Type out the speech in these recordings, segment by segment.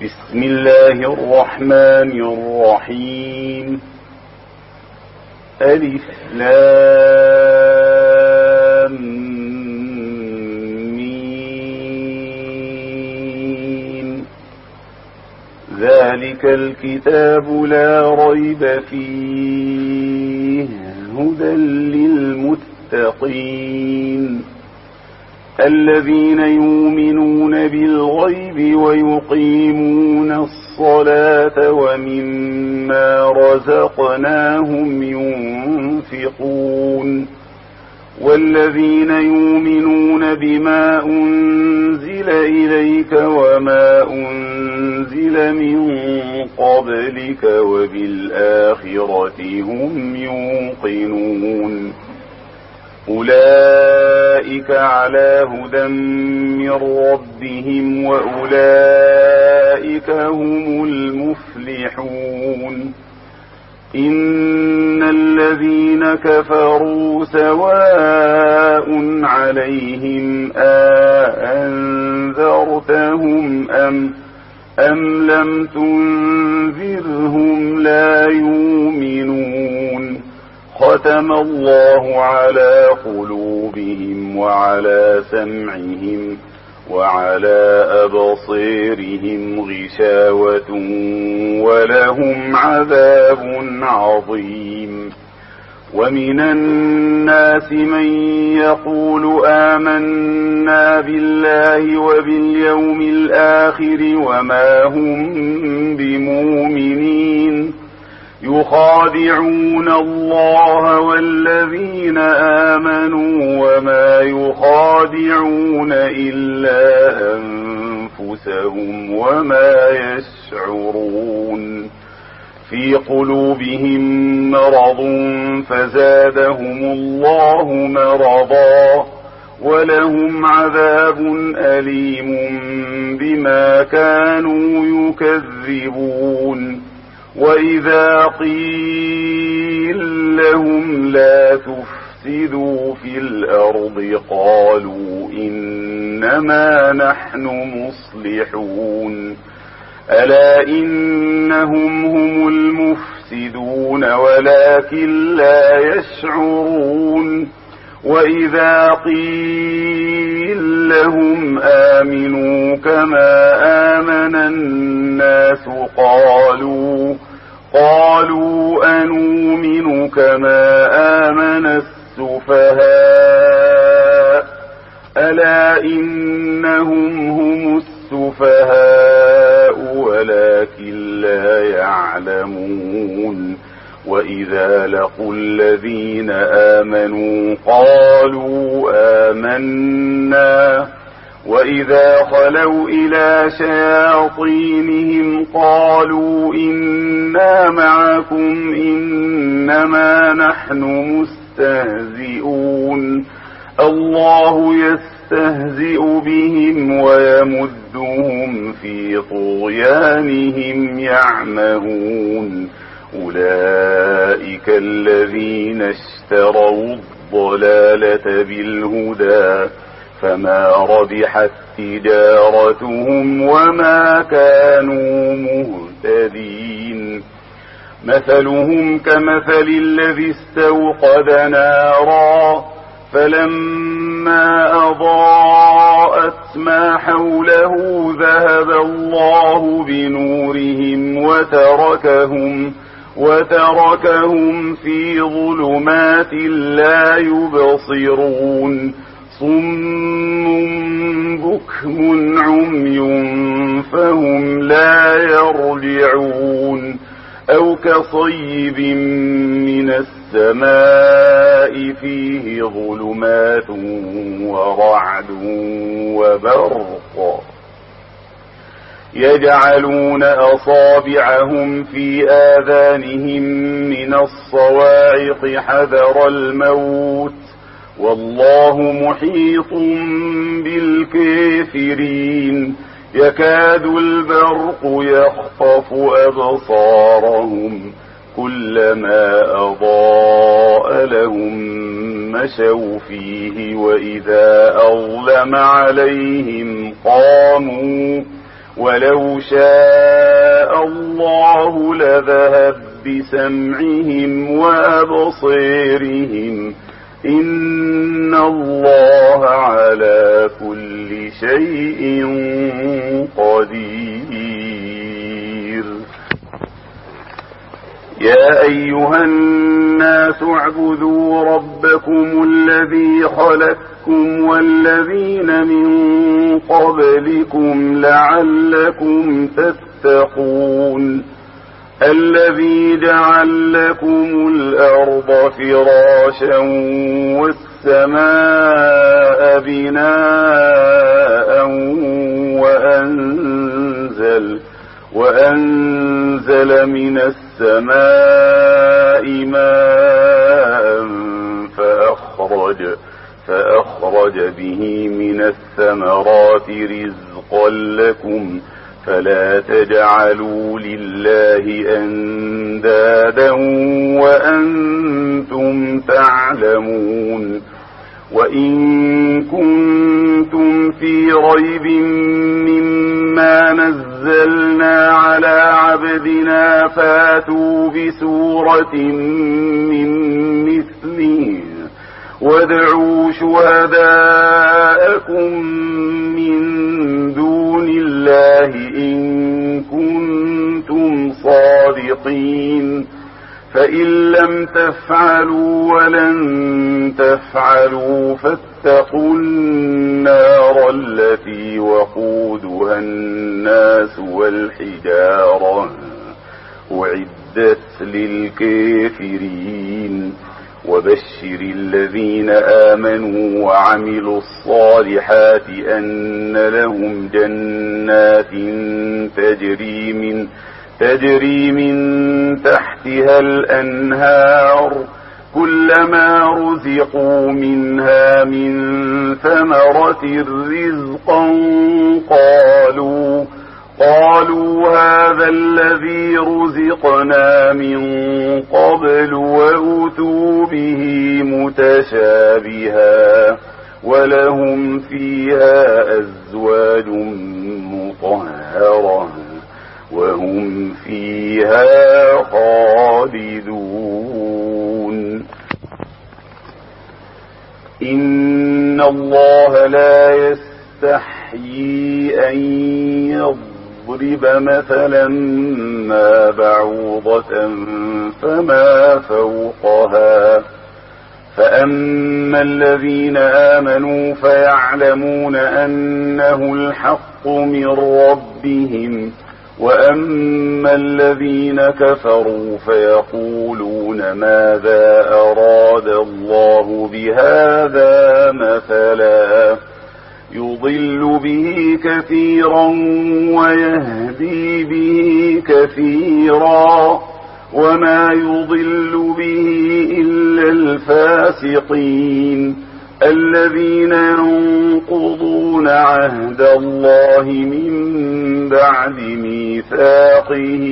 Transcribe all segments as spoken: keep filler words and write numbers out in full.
بسم الله الرحمن الرحيم. ألف لام ميم. ذلك الكتاب لا ريب فيه هدى للمتقين الذين يؤمنون بالغيب ويقيمون الصلاة ومما رزقناهم ينفقون والذين يؤمنون بما أنزل إليك وما أنزل من قبلك وبالآخرة هم يوقنون أولئك على هدى من ربهم وأولئك هم المفلحون. إن الذين كفروا سواء عليهم أأنذرتهم أم أم لم تنذرهم لا يؤمنون. ختم الله على قلوبهم وعلى سمعهم وعلى أبصيرهم غشاوة ولهم عذاب عظيم. ومن الناس من يقول آمنا بالله وباليوم الآخر وما هم بمؤمنين يخادعون الله والذين آمنوا وما يخادعون إلا أنفسهم وما يشعرون. في قلوبهم مرض فزادهم الله مرضا ولهم عذاب أليم بما كانوا يكذبون. وإذا قيل لهم لا تفسدوا في الأرض قالوا إنما نحن مصلحون. ألا إنهم هم المفسدون ولكن لا يشعرون. وإذا قيل لهم آمنوا كما آمن الناس قالوا قالوا أنؤمن كما آمن السفهاء. ألا إنهم هم السفهاء ولكن لا يعلمون. وإذا لقوا الذين آمنوا قالوا آمنا وإذا خلوا إلى شياطينهم قالوا إنا معكم إنما نحن مستهزئون. الله يستهزئ بهم ويمدهم في طغيانهم يعمهون. أولئك الذين اشتروا الضلالة بالهدى فما ربحت تجارتهم وما كانوا مهتدين. مثلهم كمثل الذي استوقد نارا فلما أضاءت ما حوله ذهب الله بنورهم وتركهم وتركهم في ظلمات لا يبصرون. صم بكم عمي فهم لا يرجعون. أو كصيب من السماء فيه ظلمات ورعد وبرق يجعلون أصابعهم في آذانهم من الصواعق حذر الموت والله محيط بالكافرين. يكاد البرق يخطف أبصارهم كلما أضاء لهم مشوا فيه وإذا أظلم عليهم قاموا ولو شاء الله لذهب بسمعهم وأبصيرهم إن الله على كل شيء قدير. يا أيها الناس اعبدوا ربكم الذي خلقكم والذين من قبلكم لعلكم تتقون الذي جعل لكم الأرض فراشا والسماء بناء وأنزل وأنزل من السماء ماء فأخرج فأخرج به من الثمرات رزقا لكم فلا تجعلوا لله أندادا وأنتم تعلمون. وإن كنتم في ريب مما نزلنا على عبدنا فاتوا بسورة من مثله وادعوا شهداءكم من دون الله إن كنتم صادقين فإن لم تفعلوا ولن تفعلوا فاتقوا النار التي وقودها الناس والحجارة أعدت للكافرين. وبشر الذين آمنوا وعملوا الصالحات أن لهم جنات تجري من تجري من تحتها الأنهار كلما رزقوا منها من ثمرة رزقا قالوا قالوا هذا الذي رزقنا من قبل وأتوا به متشابها ولهم فيها أزواج مطهرة وهم فيها خالدون. إن الله لا يستحيي أن يضرب مثلا ما بعوضة فما فوقها فأما الذين آمنوا فيعلمون أنه الحق من ربهم وأما الذين كفروا فيقولون ماذا أراد الله بهذا مثلا يضل به كثيرا ويهدي به كثيرا وما يضل به إلا الفاسقين الذين ينقضون عهد الله من بعد ميثاقه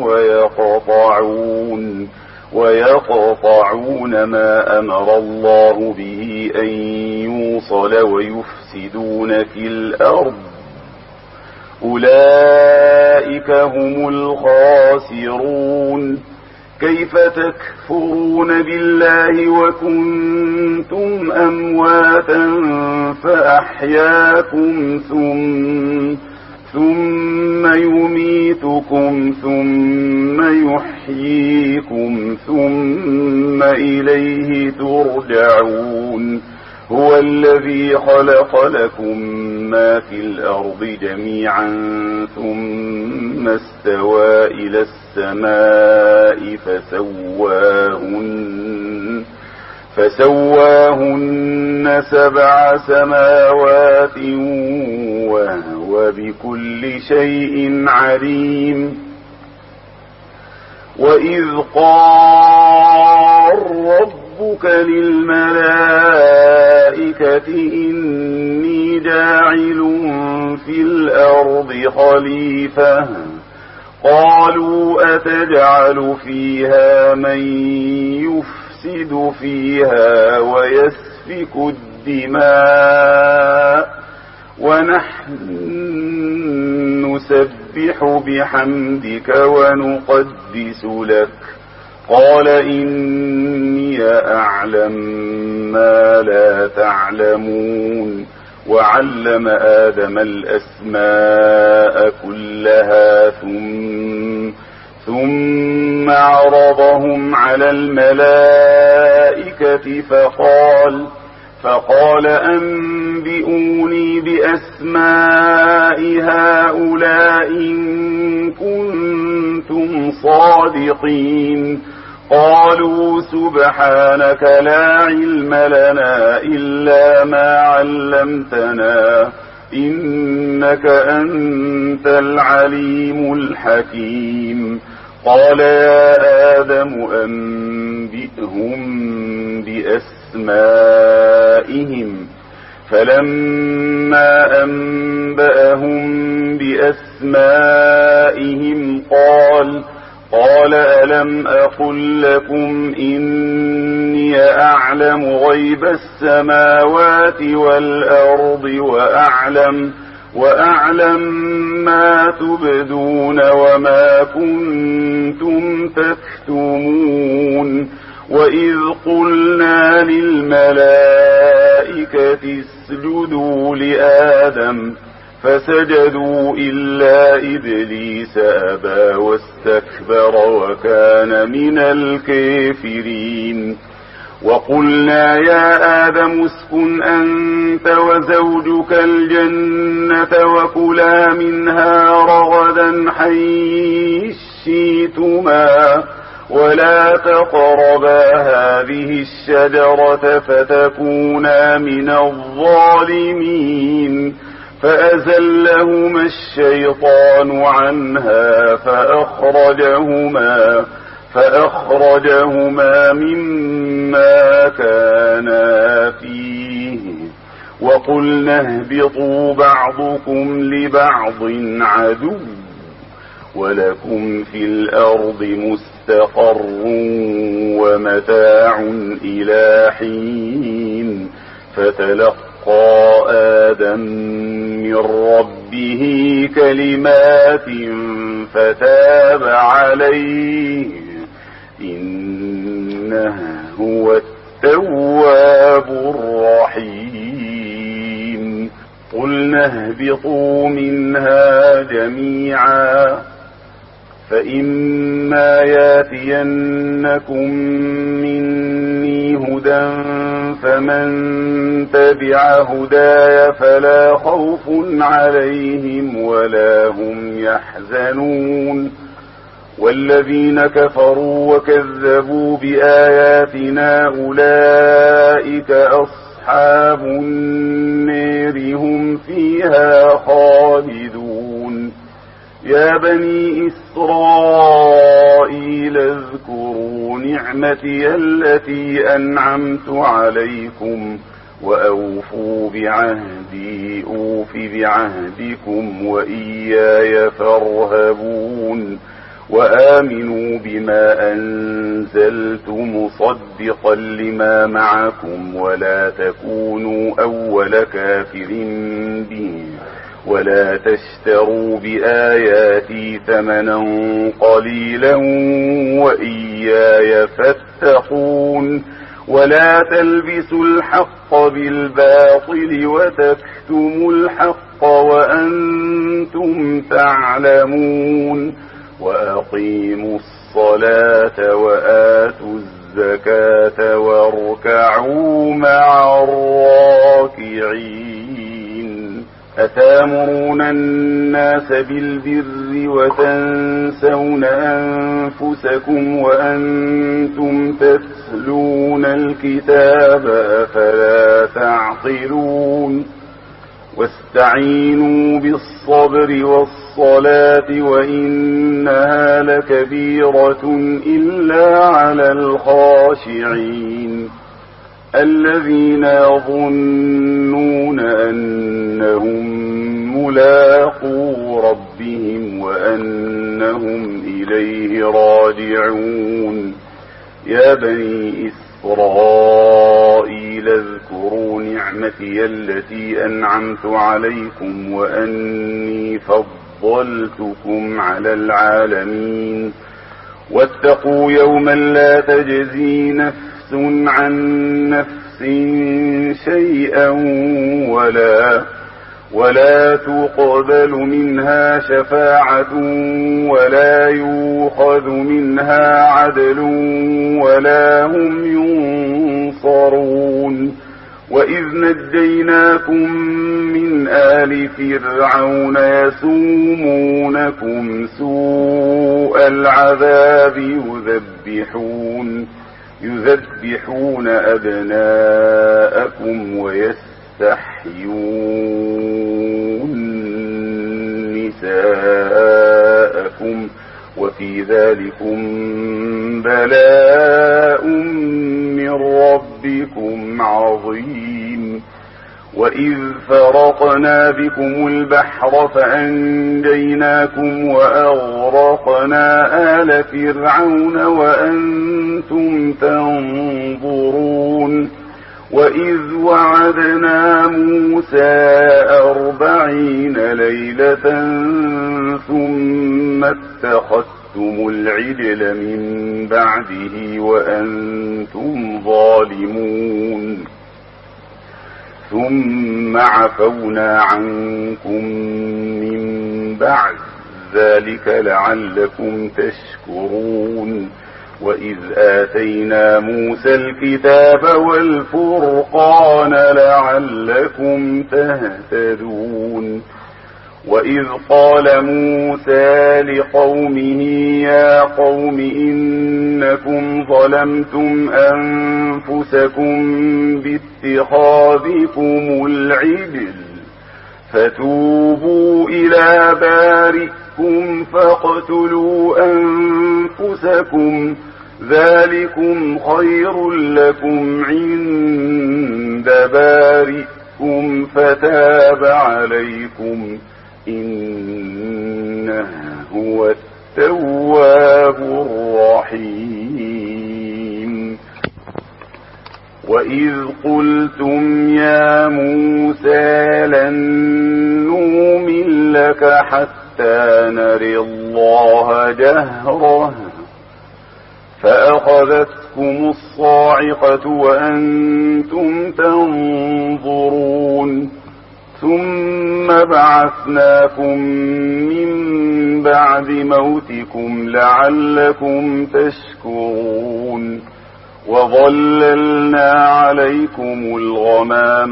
ويقطعون ويقطعون ما أمر الله به أن يوصل ويفسدون في الأرض أولئك هم الخاسرون. كيف تكفرون بالله وكنتم أمواتا فأحياكم ثم ثم يميتكم ثم يحييكم ثم إليه ترجعون. هو الذي خلق لكم ما في الأرض جميعا ثم استوى إلى السماء فسواهن فسواهن سبع سماوات وهو بكل شيء عليم. وإذ قال ربك للملائكة إني جاعل في الأرض خليفة قالوا أتجعل فيها من يفسد فيها ويسفك الدماء ونحن نسبح بحمدك ونقدس لك. قال إني أعلم ما لا تعلمون. وعلم آدم الأسماء كلها ثم ثم عرضهم على الملائكة فقال فقال أنبئوني بأسماء هؤلاء إن كنتم صادقين. قالوا سبحانك لا علم لنا إلا ما علمتنا إنك أنت العليم الحكيم. قال يا آدم أنبئهم بأسمائهم. فلما أنبأهم بأسمائهم قال قال ألم أقل لكم إني أعلم غيب السماوات والأرض وأعلم وأعلم ما تبدون وما كنتم تكتمون. وإذ قلنا للملائكة اسجدوا لآدم فسجدوا إلا إبليس أبى واستكبر وكان من الكافرين. وقلنا يا آدم اسكن أنت وزوجك الجنة وكلا منها رغدا حيث شئتما ولا تقربا هذه الشجرة فتكونا من الظالمين. فأزلهما الشيطان عنها فأخرجهما فأخرجهما مما كانا فيه. وقلنا اهبطوا بعضكم لبعض عدو ولكم في الأرض مستقر ومتاع إلى حين. فتلقى آدم من ربه كلمات فتاب عليه إنه هو التواب الرحيم. قلنا اهبطوا منها جميعا فإما ياتينكم مني هدى فمن تبع هداي فلا خوف عليهم ولا هم يحزنون. والذين كفروا وكذبوا بآياتنا أولئك أصحاب النار هم فيها خالدون. يا بني إسرائيل اذكروا نعمتي التي أنعمت عليكم وأوفوا بعهدي أوف بعهدكم وإياي فارهبون. وآمنوا بما أنزلت مصدقا لما معكم ولا تكونوا أول كافر به ولا تشتروا بآياتي ثمنا قليلا وإياي فاتقون. ولا تلبسوا الحق بالباطل وتكتموا الحق وأنتم تعلمون. وأقيموا الصلاة وآتوا الزكاة واركعوا مع الراكعين. أتامرون الناس بالبر وتنسون أنفسكم وأنتم تتلون الكتاب أفلا تعقلون. واستعينوا بالصبر والصلاة وإنها لكبيرة إلا على الخاشعين الذين يظنون أنهم ملاقو ربهم وأنهم إليه راجعون. يا بني إسرائيل اذكروا نعمتي نعمتي التي أنعمت عليكم وأني فضلتكم على العالمين واتقوا يوما لا تجزي نفس عن نفس شيئا ولا ولا تقبل منها شفاعة ولا يؤخذ منها عدل ولا هم ينصرون وإذ نجيناكم من آل فرعون يسومونكم سوء العذاب يذبحون يذبحون أبناءكم ويستحيون نساءكم وفي ذلكم بلاء من ربكم عظيم وإذ فرقنا بكم البحر فأنجيناكم وأغرقنا آل فرعون وأنتم تنظرون وإذ وعدنا موسى أربعين ليلة ثم اتخذتم العجل من بعده وأنتم ظالمون ثم عفونا عنكم من بعد ذلك لعلكم تشكرون وإذ آتينا موسى الكتاب والفرقان لعلكم تهتدون وإذ قال موسى لقومه يا قوم إنكم ظلمتم أنفسكم باتخاذكم العجل فتوبوا إلى بارئكم فاقتلوا أنفسكم ذلكم خير لكم عند بارئكم فتاب عليكم إنه هو التواب الرحيم وإذ قلتم يا موسى لن نؤمن لك حتى نري الله جهرة فأخذتكم الصاعقة وأنتم تنظرون ثم بعثناكم من بعد موتكم لعلكم تشكرون وظللنا عليكم الغمام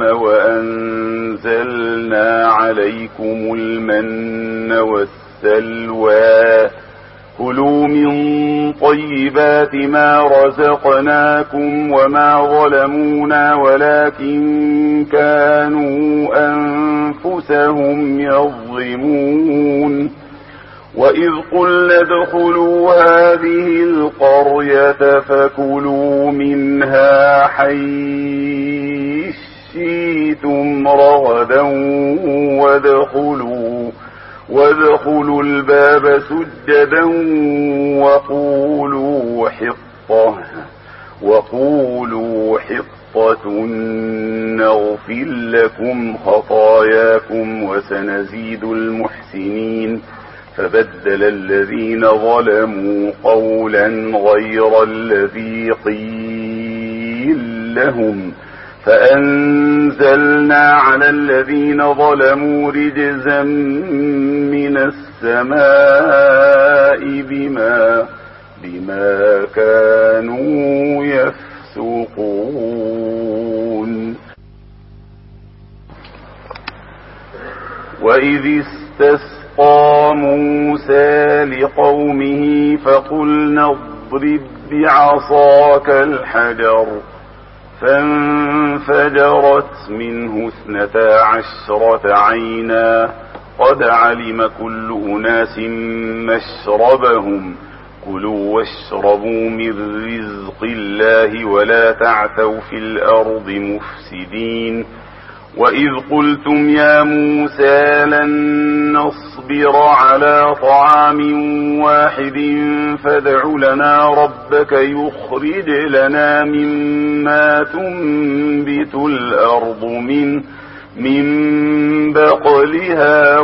وأنزلنا عليكم المن والسلوى كلوا من طيبات ما رزقناكم وما ظلمونا ولكن كانوا أنفسهم يظلمون وإذ قلنا ادخلوا هذه القرية فكلوا منها حيث شئتم رغدا وادخلوا وادخلوا الباب سجدا وقولوا حطة وقولوا حطة نغفر لكم خطاياكم وسنزيد المحسنين فبدل الذين ظلموا قولا غير الذي قيل لهم فأنزلنا على الذين ظلموا رجزا من السماء بما بما كانوا يفسقون وإذ استسقى موسى لقومه فقلنا اضرب بعصاك الحجر فانفجرت منه اثنتا عشرة عينا قد علم كل أناس مشربهم كلوا واشربوا من رزق الله ولا تعثوا في الأرض مفسدين وإذ قلتم يا موسى لن نصبر نصبر على طعام واحد فادع لنا ربك يخرج لنا مما تنبت الأرض من من بقلها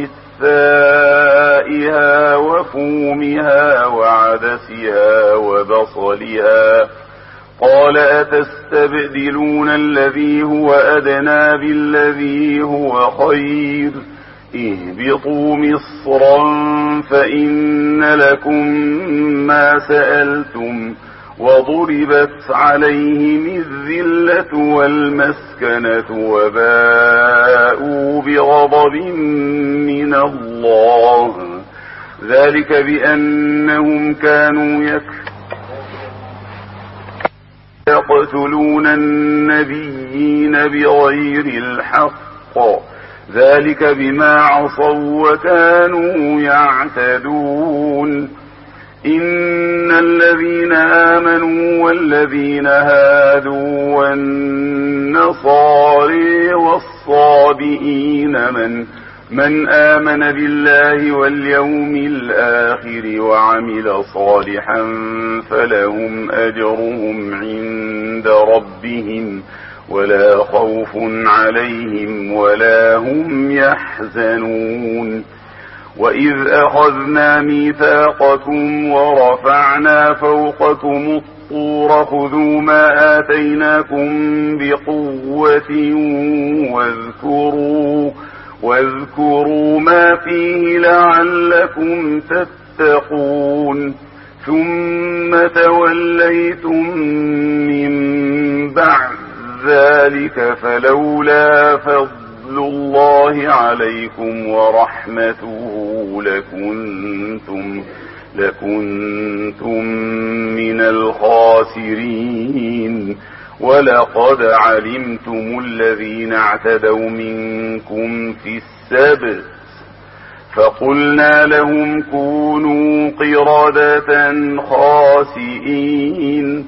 وقثائها وفومها وعدسها وبصلها قال أتستبدلون الذي هو أدنى بالذي هو خير اهبطوا مصرا فإن لكم ما سألتم وضربت عليهم الذلة والمسكنة وباءوا بغضب من الله ذلك بأنهم كانوا يكفرون يقتلون النبيين بغير الحق ذلك بما عصوا وكانوا يعتدون إن الذين آمنوا والذين هادوا والنصارى والصابئين من من آمن بالله واليوم الآخر وعمل صالحا فلهم أجرهم عند ربهم ولا خوف عليهم ولا هم يحزنون وإذ أخذنا ميثاقكم ورفعنا فوقكم الطور خذوا ما آتيناكم بقوة واذكروا واذكروا ما فيه لعلكم تتقون ثم توليتم من بعد ذلك فلولا فضل الله عليكم ورحمته لكنتم لكنتم من الخاسرين ولقد علمتم الذين اعتدوا منكم في السبت فقلنا لهم كونوا قردة خاسئين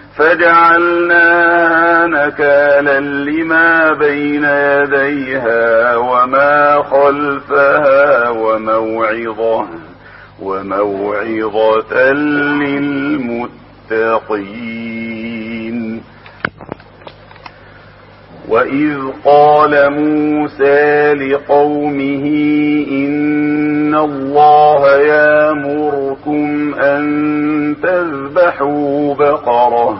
فجعلناها نكالا لما بين يديها وما خلفها وموعظة وموعظة للمتقين وإذ قال موسى لقومه إن الله يأمركم أن تذبحوا بقرة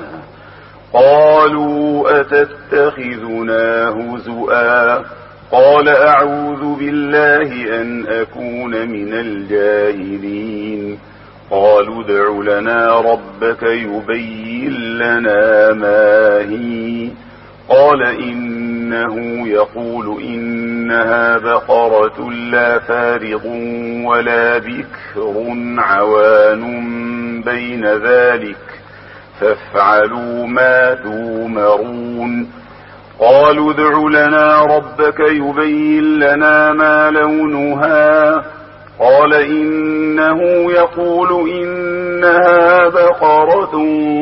قالوا أتتخذنا هزؤا قال أعوذ بالله أن أكون من الجاهلين قالوا ادع لنا ربك يبين لنا ما هي قال إنه يقول إنها بقرة لا فارض ولا بكر عوان بين ذلك فافعلوا ما تؤمرون قالوا ادع لنا ربك يبين لنا ما لونها قال إنه يقول إنها بقرة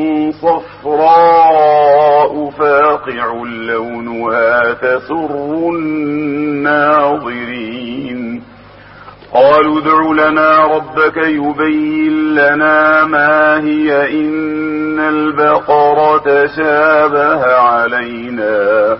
صفراء فاقع لونها تسر الناظرين قالوا ادع لنا ربك يبين لنا ما هي إن البقرة شابه علينا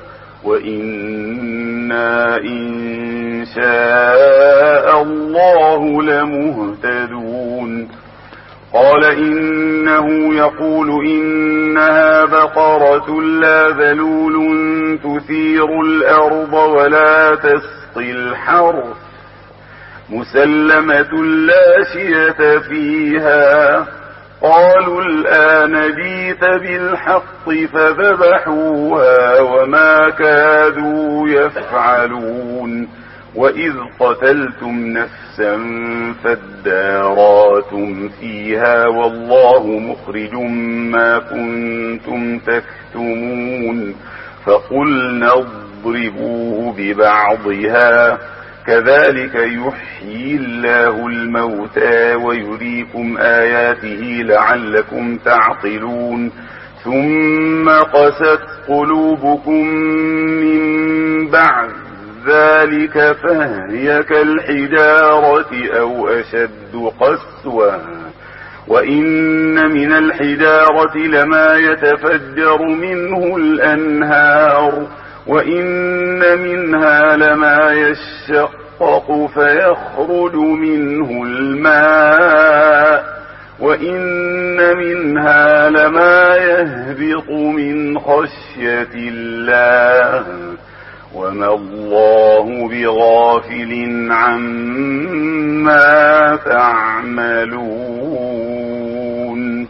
وإنا إن شاء الله لمهتدون قال إنه يقول إنها بقرة لا ذلول تثير الأرض ولا تسقي الحرث مسلمة لا شية فيها قالوا الآن جئت بالحق فذبحوها وما كادوا يفعلون وإذ قتلتم نفسا فادارأتم فيها والله مخرج ما كنتم تكتمون فقلنا اضربوه ببعضها كذلك يحيي الله الموتى ويريكم آياته لعلكم تعقلون ثم قست قلوبكم من بعد ذلك فهي كالحجارة أو أشد قسوة وإن من الحجارة لما يتفجر منه الأنهار وإن منها لما يشقق فيخرج منه الماء وإن منها لما يهبط من خشية الله وما الله بغافل عما تعملون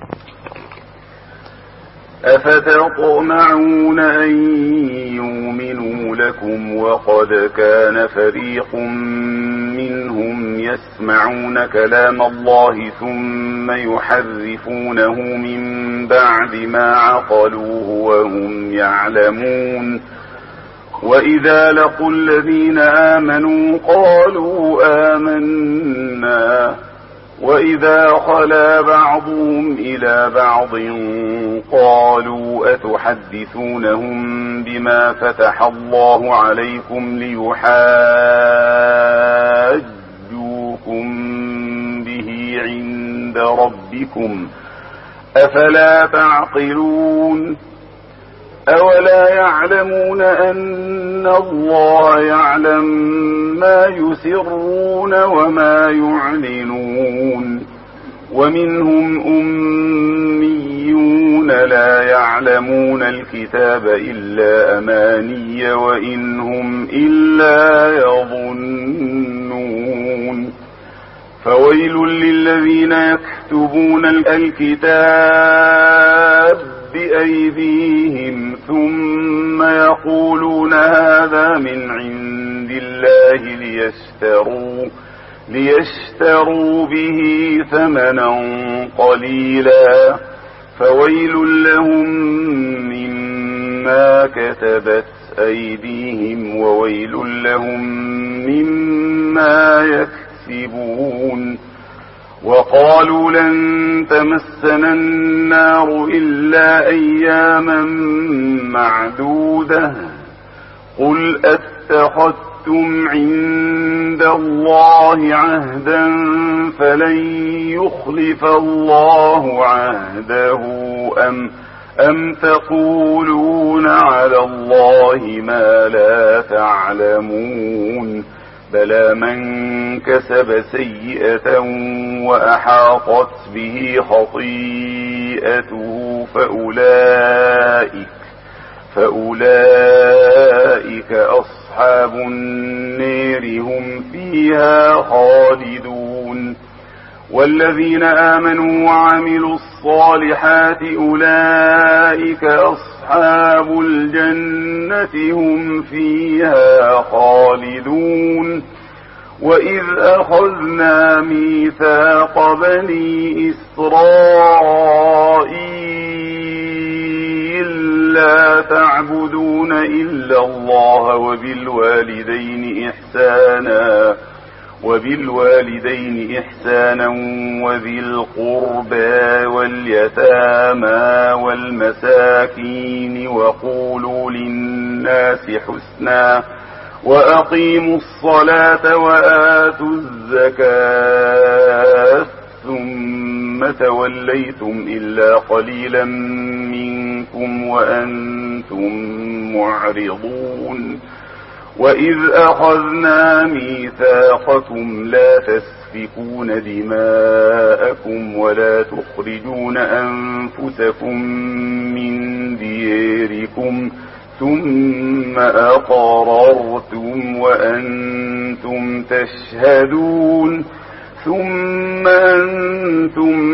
أفتطمعون أن يؤمنوا لكم وقد كان فريق منهم يسمعون كلام الله ثم يحرفونه من بعد ما عقلوه وهم يعلمون وإذا لقوا الذين آمنوا قالوا آمنا وإذا خلا بعضهم إلى بعض قالوا أتحدثونهم بما فتح الله عليكم ليحاجوكم به عند ربكم أفلا تعقلون أولا يعلمون أن الله يعلم ما يسرون وما يعلنون ومنهم أميون لا يعلمون الكتاب إلا أماني وإن هم إلا يظنون فويل للذين يكتبون الكتاب بأيديهم ثم يقولون هذا من عند الله ليشتروا, ليشتروا به ثمنا قليلا فويل لهم مما كتبت أيديهم وويل لهم مما يكسبون وقالوا لن تمسنا النار إلا أياما معدودة قل أتخذتم عند الله عهدا فلن يخلف الله عهده أم, أم تقولون على الله ما لا تعلمون بلى من كسب سيئة وأحاطت به خطيئته فأولئك, فأولئك أصحاب النار هم فيها خالدون والذين آمنوا وعملوا الصالحات أولئك أصحاب الجنة هم فيها خالدون وإذ أخذنا ميثاق بني إسرائيل لا تعبدون إلا الله وبالوالدين إحسانا وبالوالدين إحسانا وذي القربى واليتامى والمساكين وقولوا للناس حسنا وأقيموا الصلاة وآتوا الزكاة ثم توليتم إلا قليلا منكم وأنتم معرضون وإذ أخذنا ميثاقكم لا تسفكون دماءكم ولا تخرجون أنفسكم من دياركم ثم أقررتم وأنتم تشهدون ثم أنتم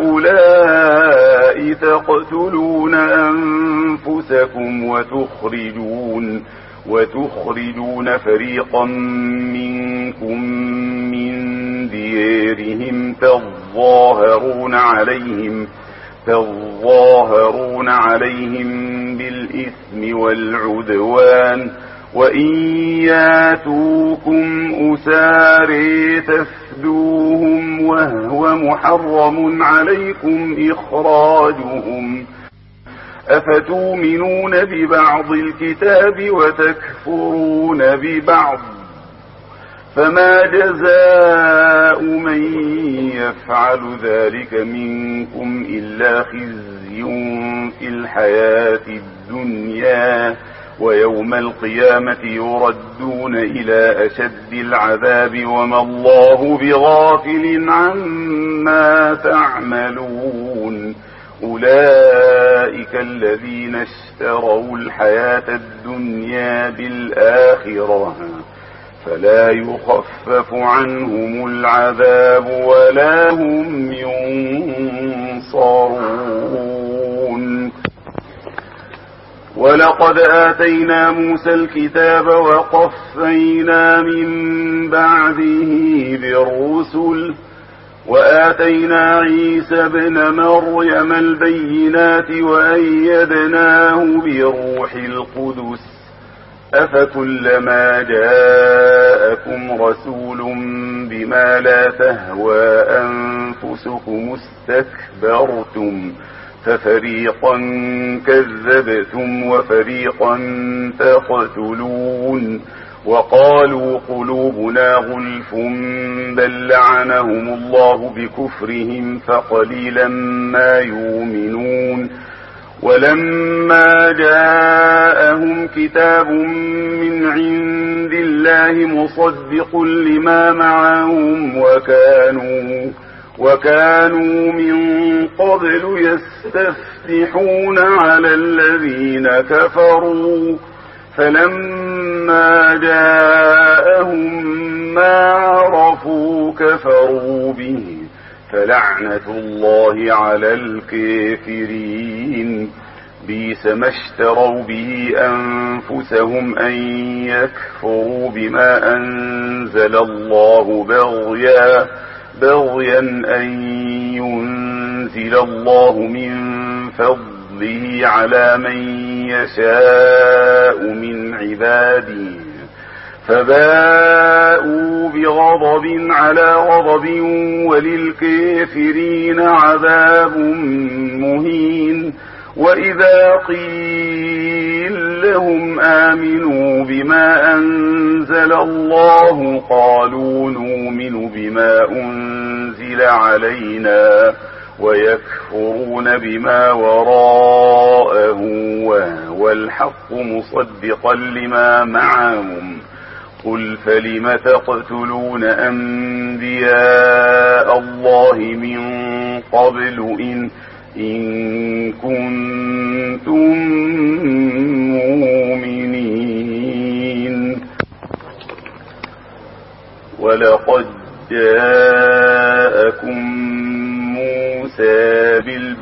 هؤلاء تقتلون أنفسكم وتخرجون وتخرجون فريقا منكم من ديارهم تظاهرون عليهم تظاهرون عليهم بالإثم والعدوان وإن ياتوكم أساري تفدوهم وهو محرم عليكم إخراجهم أفتؤمنون ببعض الكتاب وتكفرون ببعض فما جزاء من يفعل ذلك منكم إلا خزي في الحياة الدنيا ويوم القيامة يردون إلى أشد العذاب وما الله بغافل عما تعملون أولئك الذين اشتروا الحياة الدنيا بالآخرة فلا يخفف عنهم العذاب ولا هم ينصرون. ولقد آتينا موسى الكتاب وقفينا من بعده بالرسل وآتينا عيسى ابن مريم البينات وأيدناه بروح القدس أفكلما جاءكم رسول بما لا تهوى أنفسكم استكبرتم ففريقا كذبتم وفريقا تقتلون وقالوا قلوبنا غلف بل لعنهم الله بكفرهم فقليلا ما يؤمنون. ولما جاءهم كتاب من عند الله مصدق لما معهم وكانوا وكانوا من قبل يستفتحون على الذين كفروا فلما جاءهم ما عرفوا كفروا به فلعنة الله على الكافرين. بئس ما اشتروا به أنفسهم أن يكفروا بما أنزل الله بغيا بغيا أن ينزل الله من فضله على من يشاء من عباده فباءوا بغضب على غضب وللكافرين عذاب مهين. وإذا قيل لهم آمنوا بما أنزل الله قالوا نؤمن بما أنزل علينا ويكفرون بما وراءه وهو الحق مصدقا لما معهم قل فلم تقتلون أنبياء الله من قبل إن إن كنتم مؤمنين. ولقد جاءكم موسى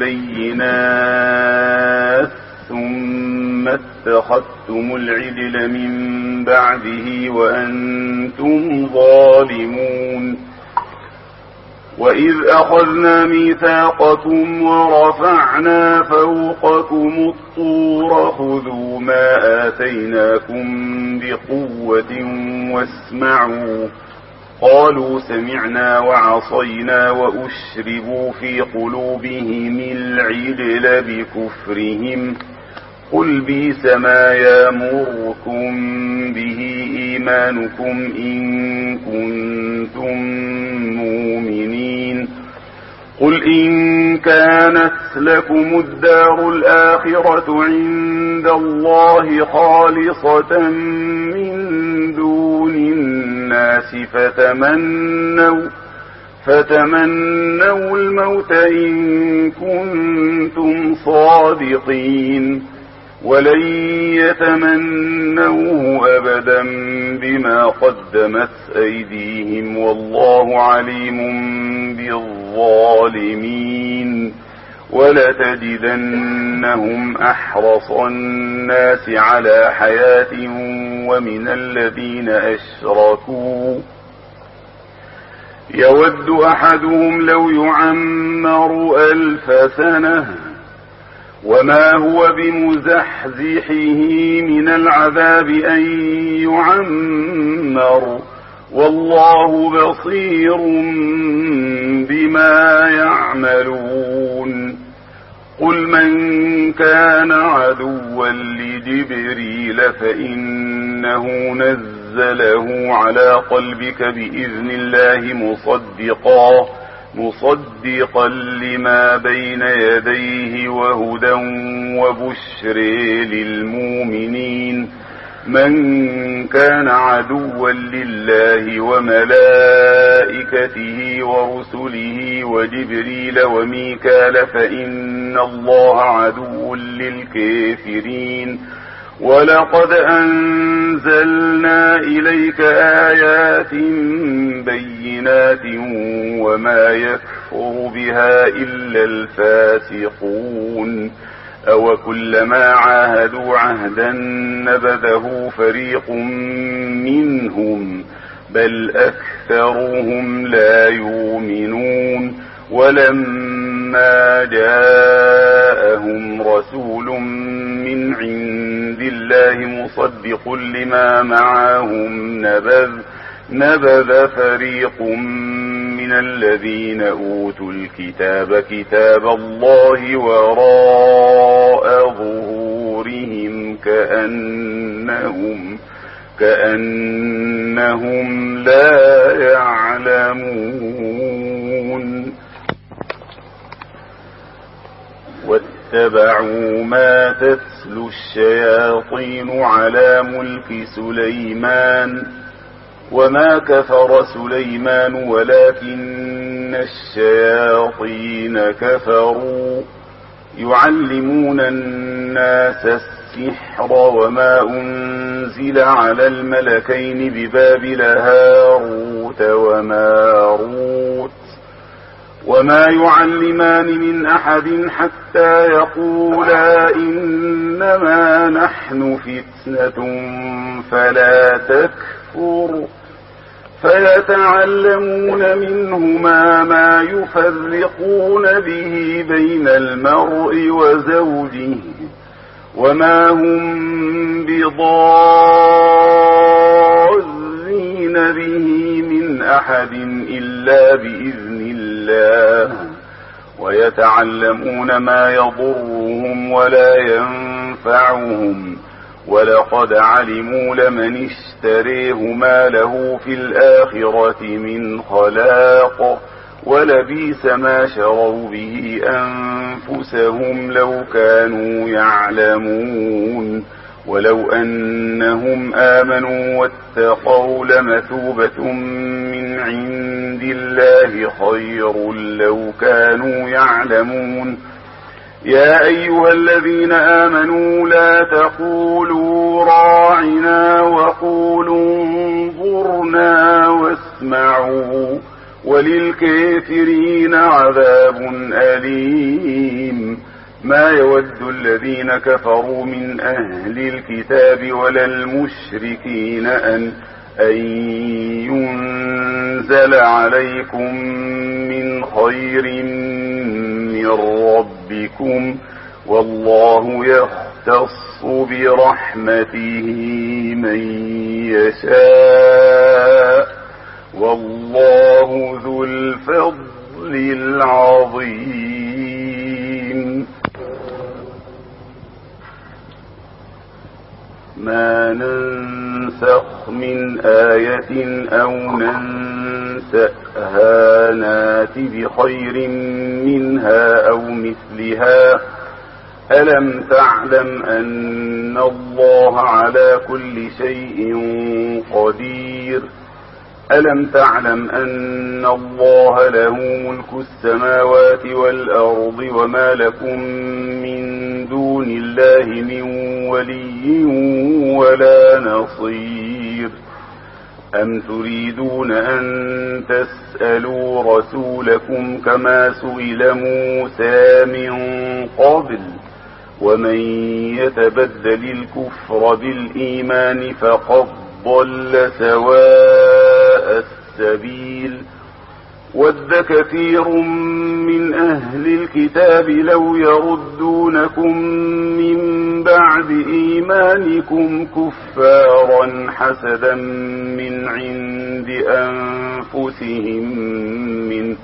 بالبينات ثم اتخذتم العجل من بعده وأنتم ظالمون. وإذ أخذنا ميثاقكم ورفعنا فوقكم الطور خذوا ما آتيناكم بقوة واسمعوا قالوا سمعنا وعصينا وأشربوا في قلوبهم العجل بكفرهم قل بئس ما يأمركم به إيمانكم إن كنتم مؤمنين. قل إن كانت لكم الدار الآخرة عند الله خالصة من دون الناس فتمنوا فتمنوا الموت إن كنتم صادقين ولن يتمنوه أبدا بما قدمت أيديهم والله عليم بالظالمين. ولتجدنهم أحرص الناس على حياة ومن الذين أشركوا يود أحدهم لو يعمر ألف سنة وما هو بمزحزحه من العذاب أن يعمر والله بصير بما يعملون. قل من كان عدوا لجبريل فإنه نزله على قلبك بإذن الله مصدقا مصدقا لما بين يديه وهدى وبشر للمؤمنين. من كان عدوا لله وملائكته ورسله وجبريل وميكال فإن الله عدو للكافرين. ولقد أنزلنا إليك آيات بينات وما يكفر بها إلا الفاسقون. أو كلما عاهدوا عهدا نبذه فريق منهم بل أكثرهم لا يؤمنون. ولما جاءهم رسول من عند الله مصدق لما معهم نبذ نبذ فريق من الذين أوتوا الكتاب كتاب الله وراء ظهورهم كأنهم كأنهم لا يعلمون. واتبعوا ما تتلو الشياطين على ملك سليمان وما كفر سليمان ولكن الشياطين كفروا يعلمون الناس السحر وما أنزل على الملكين ببابل هاروت وماروت وما يعلمان من أحد حتى يقولا إنما نحن فتنة فلا تكفر فيتعلمون منهما ما يفرقون به بين المرء وزوجه وما هم بضارين به من أحد إلا بإذن الله ويتعلمون ما يضرهم ولا ينفعهم ولقد علموا لمن اشتريه ما له في الآخرة من خلاق ولبئس ما شروا به أنفسهم لو كانوا يعلمون. ولو أنهم آمنوا واتقوا لمثوبة من عند الله خير لو كانوا يعلمون. يا أيها الذين آمنوا لا تقولوا راعنا وقولوا انظرنا واسمعوا وللكافرين عذاب أليم. ما يود الذين كفروا من أهل الكتاب ولا المشركين أن أن ينزل عليكم من خير من ربكم والله يختص برحمته من يشاء والله ذو الفضل العظيم. ما ننسخ من آية أو ننسأها نات بخير منها أو مثلها ألم تعلم أن الله على كل شيء قدير ألم تعلم أن الله له ملك السماوات والأرض وما لكم من دون الله من ولي ولا نصير. أم تريدون أن تسألوا رسولكم كما سئل موسى من قبل ومن يتبدل الكفر بالإيمان فقد ضل سواء السبيل. ود كثير من أهل الكتاب لو يردونكم من بعد إيمانكم كفارا حسدا من عند أنفسهم من,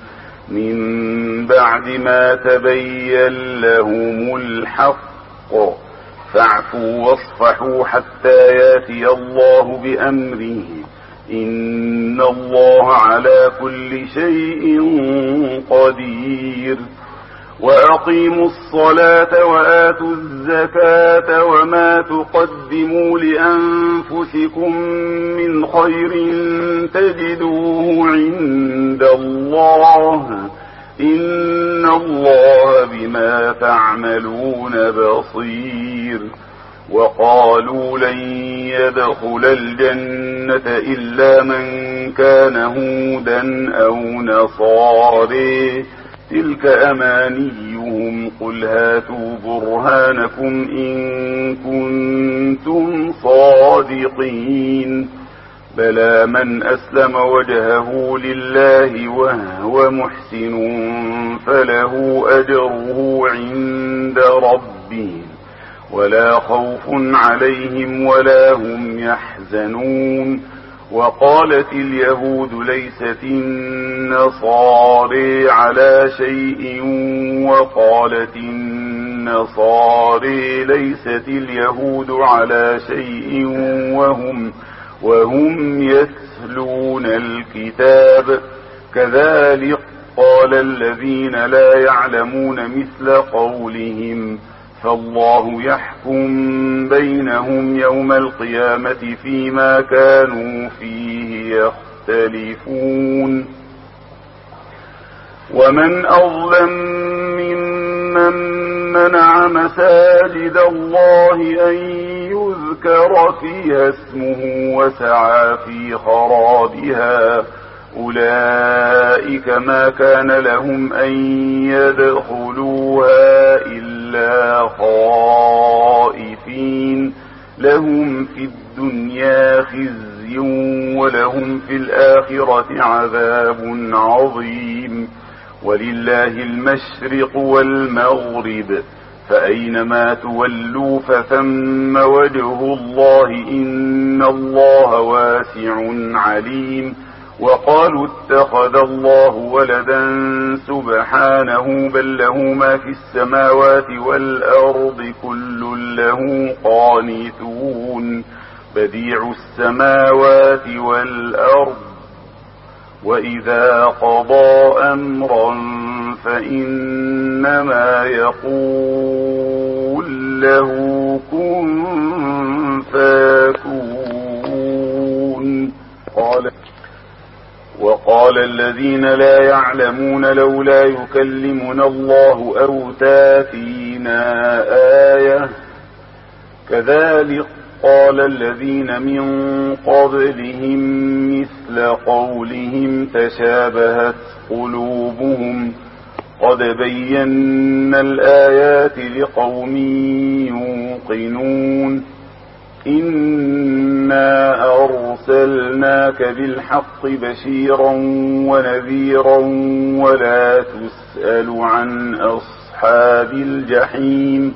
من بعد ما تبين لهم الحق فاعفوا واصفحوا حتى ياتي الله بأمره إن الله على كل شيء قدير وأقيموا الصلاة وآتوا الزكاة وما تقدموا لأنفسكم من خير تجدوه عند الله إن الله بما تعملون بصير وقالوا لن يدخل الجنة إلا من كان هودا أو نصاري تلك أمانيهم قل هاتوا برهانكم إن كنتم صادقين بلى من أسلم وجهه لله وهو محسن فله أجره عند ربه ولا خوف عليهم ولا هم يحزنون وقالت اليهود ليست النصارى على شيء وقالت النصارى ليست اليهود على شيء وهم وهم يتلون الكتاب كذلك قال الذين لا يعلمون مثل قولهم فالله يحكم بينهم يوم القيامة فيما كانوا فيه يختلفون ومن أظلم ممن منع مساجد الله أن يذكر فيها اسمه وسعى في خرابها أولئك ما كان لهم أن يدخلوها إلا خائفين لهم في الدنيا خزي ولهم في الآخرة عذاب عظيم ولله المشرق والمغرب فأينما تولوا فثم وجه الله إن الله واسع عليم وقالوا اتخذ الله ولدا سبحانه بل له ما في السماوات والأرض كل له قانتون بديع السماوات والأرض وإذا قضى أمرا فإنما يقول له كن فيكون قال وقال الذين لا يعلمون لولا يكلمنا الله أو تاتينا آية كذلك قال الذين من قبلهم مثل قولهم تشابهت قلوبهم قد بينا الآيات لقوم يوقنون إنا أرسلناك بالحق بشيرا ونذيرا ولا تسأل عن أصحاب الجحيم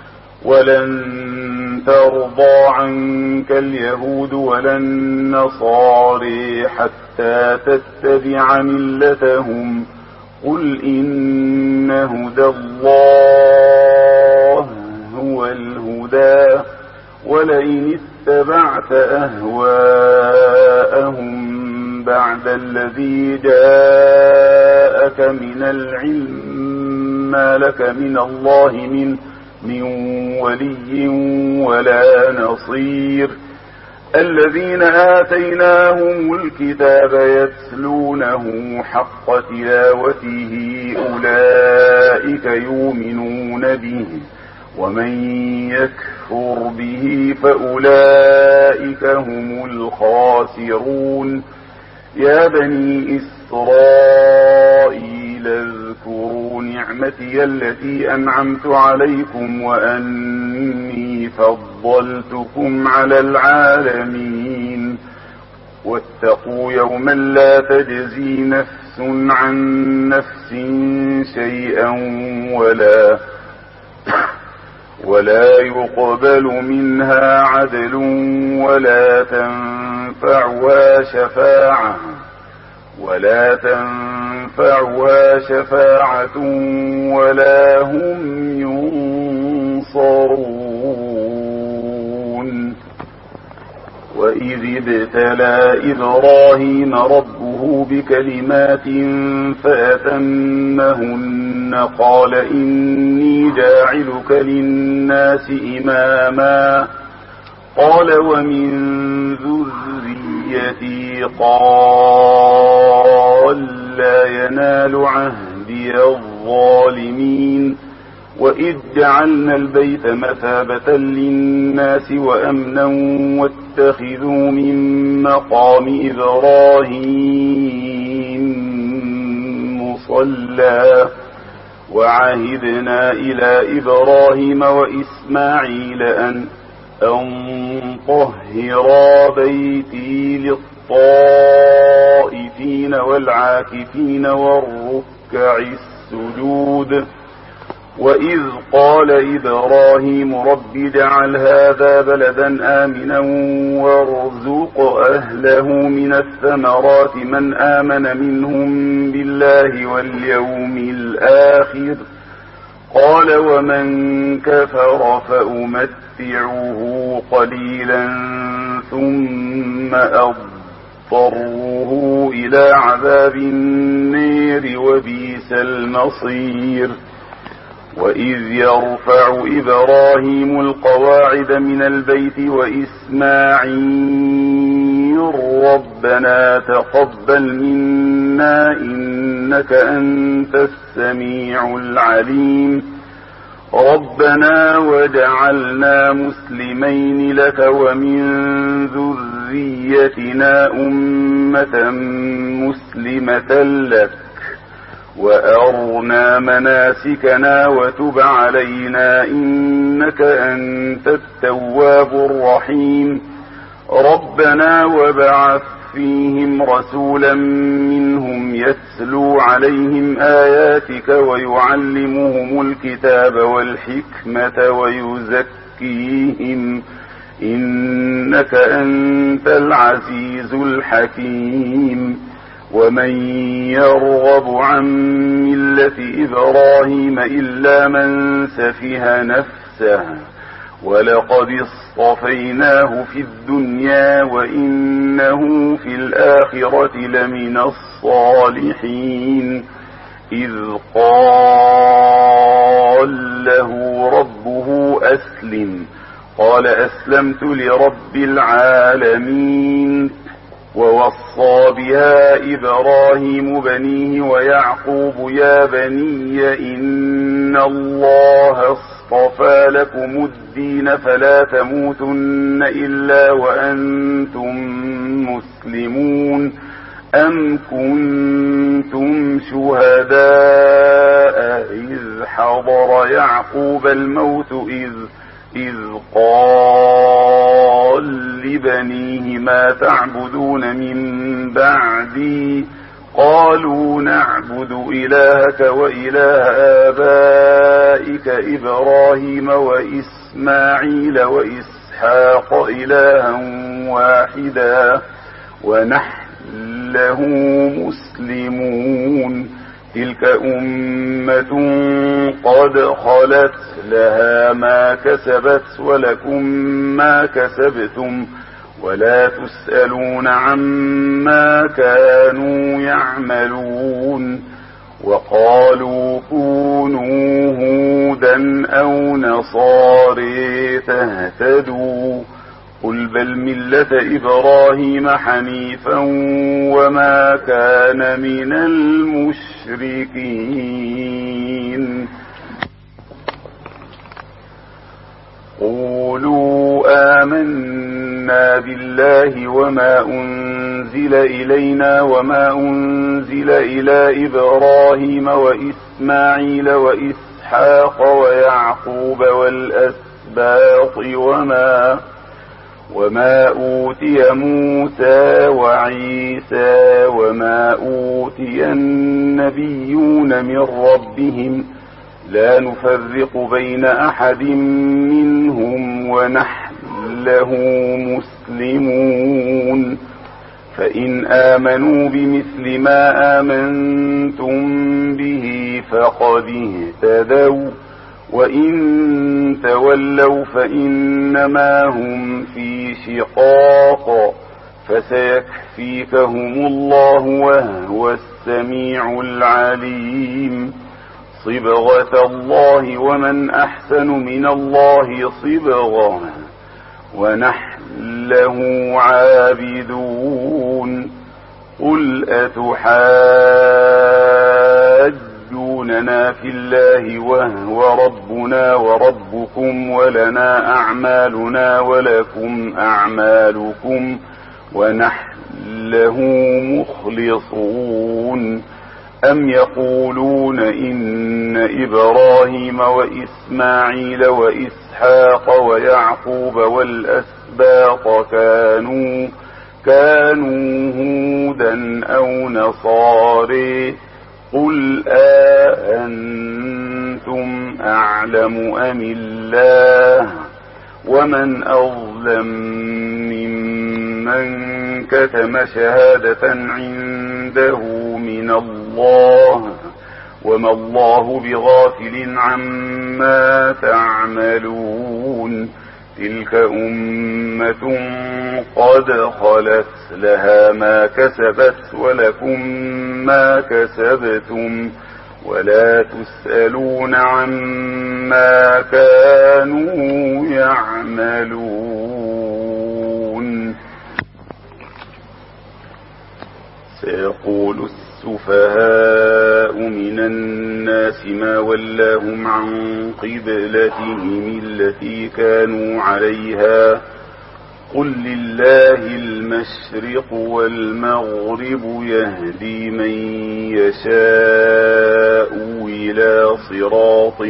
ولن ترضى عنك اليهود ولا النصارى حتى تتبع ملتهم قل إن هدى الله هو الهدى ولئن اتبعت أهواءهم بعد الذي جاءك من العلم ما لك من الله من من ولي ولا نصير الذين آتيناهم الكتاب يتلونه حق تلاوته أولئك يؤمنون به ومن يكفر به فأولئك هم الخاسرون يا بني إسرائيل اذكروا نعمتي التي أنعمت عليكم وأني فضلتكم على العالمين واتقوا يوما لا تجزي نفس عن نفس شيئا ولا ولا يقبل منها عدل ولا تنفعها شفاعة ولا تنفعها شفاعة ولا هم ينصرون. وإذ ابتلى إبراهيم ربه بكلمات فأتمهن قال إني جاعلك للناس إماما قال ومن ذريتي قال لا ينال عهدي الظالمين. وإذ جعلنا البيت مثابة للناس وأمنا واتخذوا من مقام إبراهيم مصلى وعهدنا إلى إبراهيم وإسماعيل أن أن طهرا بيتي للطائفين والعاكفين والركع السجود. وإذ قال إبراهيم رب اجعل هذا بلدا آمنا وارزق أهله من الثمرات من آمن منهم بالله واليوم الآخر قال ومن كفر فأمتعه قليلا ثم أضطره إلى عذاب النير وبئس المصير. وإذ يرفع إبراهيم القواعد من البيت وإسماعيل ربنا تقبل منا إنك أنت السميع العليم ربنا وجعلنا مسلمين لك ومن ذريتنا أمة مسلمة لك وأرنا مناسكنا وتب علينا إنك أنت التواب الرحيم ربنا وابعث فيهم رسولا منهم يتلو عليهم آياتك ويعلمهم الكتاب والحكمة ويزكيهم إنك أنت العزيز الحكيم. ومن يرغب عن ملة إبراهيم إلا من سفه نفسه ولقد اصطفيناه في الدنيا وإنه في الآخرة لمن الصالحين. إذ قال له ربه أسلم قال أسلمت لرب العالمين. ووصى بها إبراهيم بنيه ويعقوب يا بني إن الله اصطفى لكم الدين فلا تموتن إلا وأنتم مسلمون. أم كنتم شهداء إذ حضر يعقوب الموت إذ إذ قال لبنيه ما تعبدون من بعدي قالوا نعبد إلهك وإله آبائك إبراهيم وإسماعيل وإسحاق إلها واحدا ونحن له مسلمون. تلك أمة قد خلت لها ما كسبت ولكم ما كسبتم ولا تسألون عما كانوا يعملون. وقالوا كونوا هودا أو نصارى تهتدوا قل بل ملة إبراهيم حنيفا وما كان من المشركين. قولوا آمنا بالله وما أنزل إلينا وما أنزل إلى إبراهيم وإسماعيل وإسحاق ويعقوب والأسباط وما وما أوتي موسى وعيسى وما أوتي النبيون من ربهم لا نفرق بين أحد منهم ونحن له مسلمون. فإن آمنوا بمثل ما آمنتم به فقد اهتدوا وإن تولوا فإنما هم في شقاق فسيكفيكهم الله وهو السميع العليم صبغة الله ومن أحسن من الله صبغة ونحن له عابدون قل أتحاجوننا في الله وهو ربنا وربكم ولنا أعمالنا ولكم أعمالكم ونحن له مخلصون أم يقولون إن إبراهيم وإسماعيل وإسحاق ويعقوب والأسباط كانوا كانوا هودا أو نصارى قل أأنتم أعلم أم الله ومن أظلم ممن كتم شهادة عنده من الله وما الله بغافل عما تعملون تلك أمة قد خلت لها ما كسبت ولكم ما كسبتم ولا تسألون عما كانوا يعملون سيقول السفهاء من الناس ما ولاهم عن قبلتهم التي كانوا عليها قل لله المشرق والمغرب يهدي من يشاء إلى صراط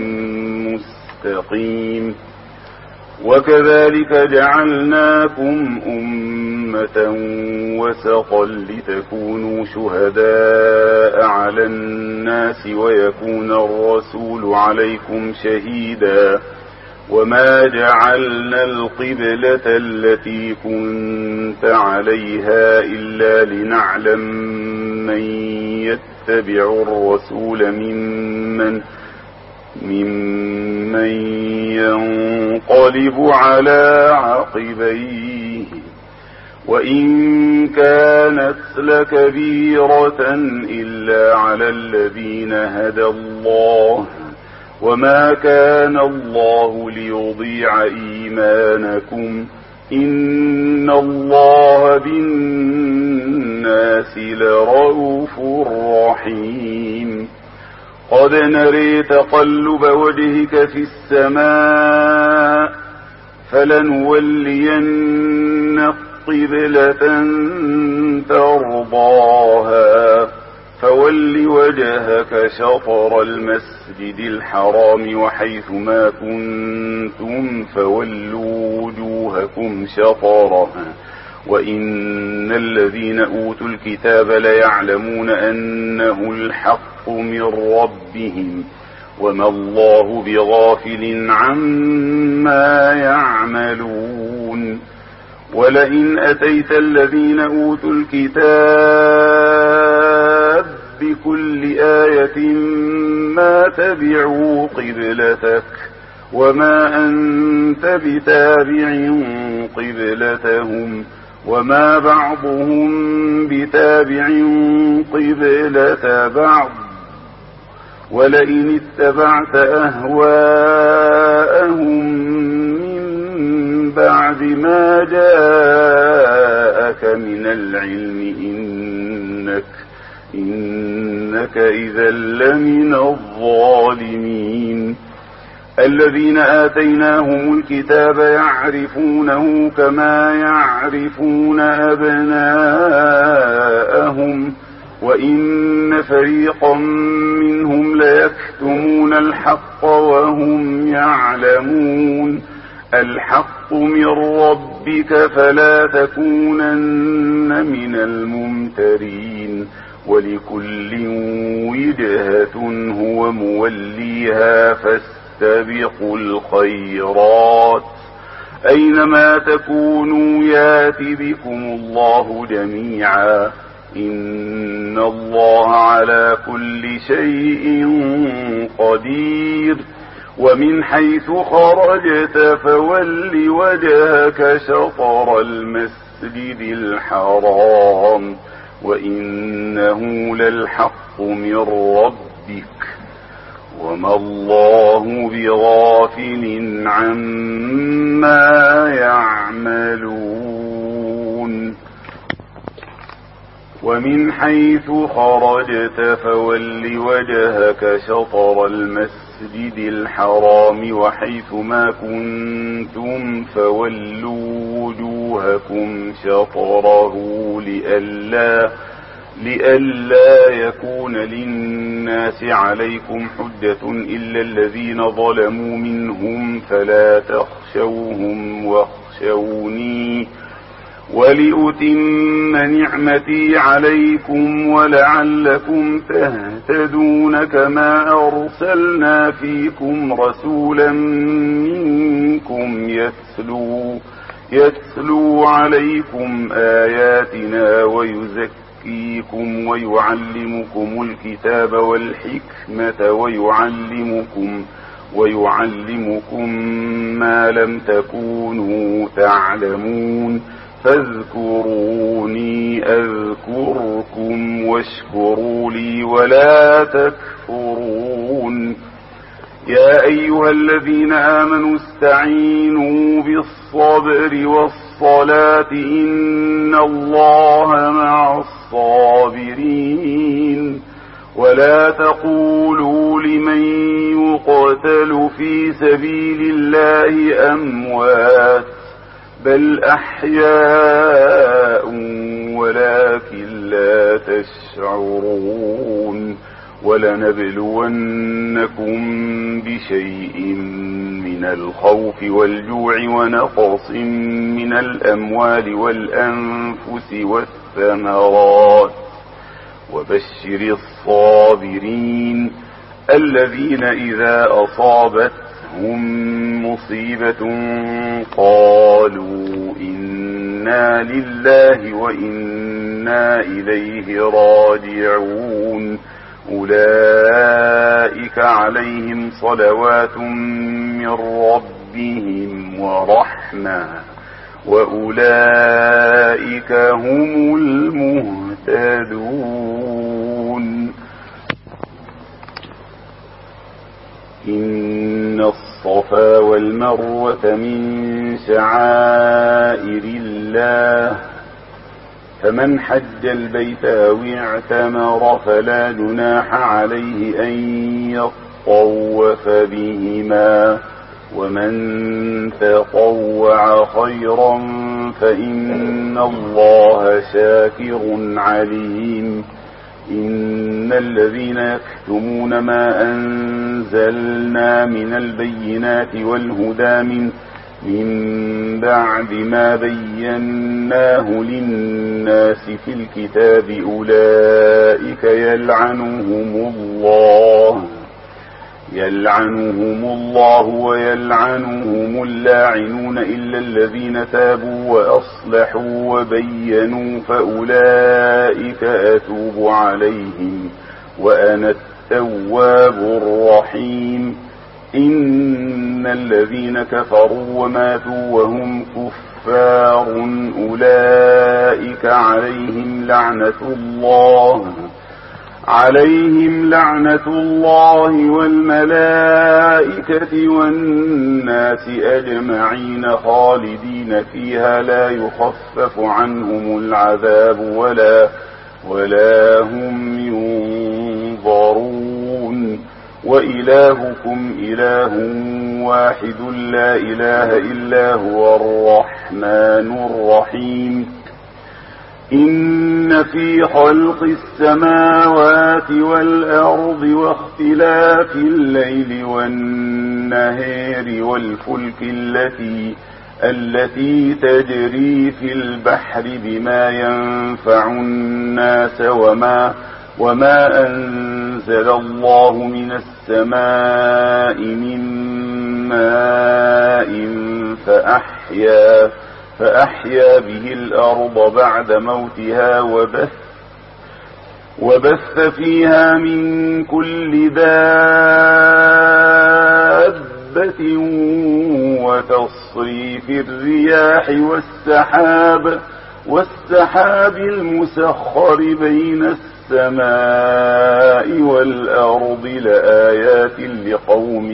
مستقيم وكذلك جعلناكم أمة وسطا لتكونوا شهداء على الناس ويكون الرسول عليكم شهيدا وما جعلنا القبلة التي كنت عليها إلا لنعلم من يتبع الرسول ممن ممن ينقلب على عقبيه وإن كانت لكبيرة إلا على الذين هدى الله وما كان الله ليضيع إيمانكم إن الله بالناس لرؤوف رحيم قد نري تقلب وجهك في السماء فلنولينك قبلة ترضاها فول وجهك شطر المسجد الحرام وحيث ما كنتم فولوا وجوهكم شطره وإن الذين أوتوا الكتاب ليعلمون أنه الحق من ربهم وما الله بغافل عما يعملون ولئن أتيت الذين أوتوا الكتاب بكل آية ما تبعوا قبلتك وما أنت بتابع قبلتهم وما بعضهم بتابع قبلة بعض ولئن اتبعت أهواءهم من بعد ما جاءك من العلم إنك إنك إذا لمن الظالمين الذين آتيناهم الكتاب يعرفونه كما يعرفون أبناءهم وإن فريقا منهم ليكتمون الحق وهم يعلمون الحق من ربك فلا تكونن من الممترين ولكل وجهة هو موليها فاستبقوا الخيرات أينما تكونوا يات بكم الله جميعا إن الله على كل شيء قدير ومن حيث خرجت فول وجهك شطر المسجد الحرام وإنه للحق من ربك وما الله بغافل عما يعملون ومن حيث خرجت فول وجهك شطر المسجد الحرام وحيث ما كنتم فولوا وجوهكم شطره لئلا لئلا يكون للناس عليكم حجة إلا الذين ظلموا منهم فلا تخشوهم واخشوني ولأتم نعمتي عليكم ولعلكم تهتدون كما أرسلنا فيكم رسولا منكم يتلو, يتلو عليكم آياتنا ويزكيكم ويعلمكم الكتاب والحكمة ويعلمكم ويعلمكم ما لم تكونوا تعلمون فاذكروني أذكركم واشكروا لي ولا تكفرون يا أيها الذين آمنوا استعينوا بالصبر والصلاة إن الله مع الصابرين ولا تقولوا لمن يقتل في سبيل الله أموات بل أحياء ولكن لا تشعرون ولنبلونكم بشيء من الخوف والجوع ونقص من الأموال والأنفس والثمرات وبشر الصابرين الذين إذا أصابتهم مصيبة قالوا إنا لله وإنا إليه راجعون أولئك عليهم صلوات من ربهم ورحمة وأولئك هم المهتدون إن الصفا والمروة من شعائر الله فمن حج البيت أو اعتمر فلا جناح عليه أن يطوف بهما ومن تطوع خيرا فإن الله شاكر عليم إن الذين يكتمون ما أنزلنا من البينات والهدى من من بعد ما بيناه للناس في الكتاب أولئك يلعنهم الله يلعنهم الله ويلعنهم اللاعنون إلا الذين تابوا وأصلحوا وبينوا فأولئك أتوب عليهم وأنا التواب الرحيم إن الذين كفروا وماتوا وهم كفار أولئك عليهم لعنة الله عليهم لعنة الله والملائكة والناس أجمعين خالدين فيها لا يخفف عنهم العذاب ولا ولا هم ينظرون وإلهكم إله واحد لا إله إلا هو الرحمن الرحيم إن في خلق السماوات والأرض واختلاف الليل والنهار والفلك التي التي تجري في البحر بما ينفع الناس وما وما أنزل الله من السماء من ماء فأحيا فأحيا, فأحيا به الأرض بعد موتها وبث, وبث فيها من كل دابة وتصريف الرياح والسحاب, والسحاب المسخر بين السماء والأرض لآيات لقوم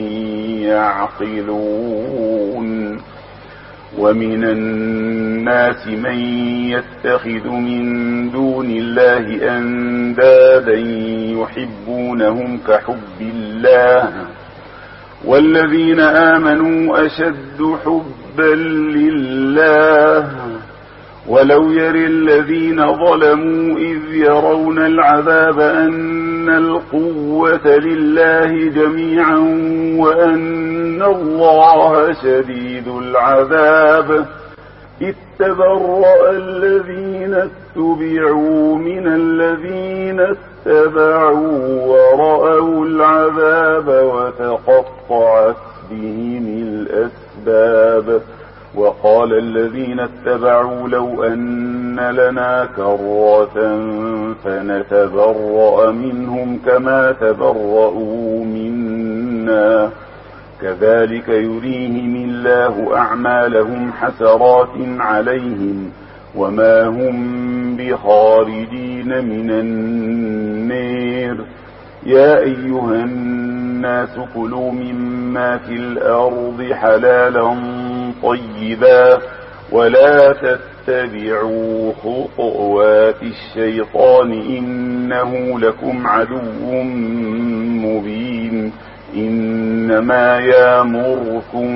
يعقلون. ومن الناس من يتخذ من دون الله أندادا يحبونهم كحب الله والذين آمنوا أشد حبا لله ولو يري الذين ظلموا إذ يرون العذاب أن القوة لله جميعا وأن الله شديد العذاب إذ تبرأ الذين اتبعوا من الذين اتبعوا ورأوا العذاب وتقطعت بهم الأسباب. وقال الذين اتبعوا لو أن لنا كرة فنتبرأ منهم كما تبرأوا منا كذلك يريهم الله أعمالهم حسرات عليهم وما هم بخارجين من النار. يا أيها الناس كلوا مما في الأرض حلالا طيبا ولا تتبعوا خطوات الشيطان إنه لكم عدو مبين. إنما يأمركم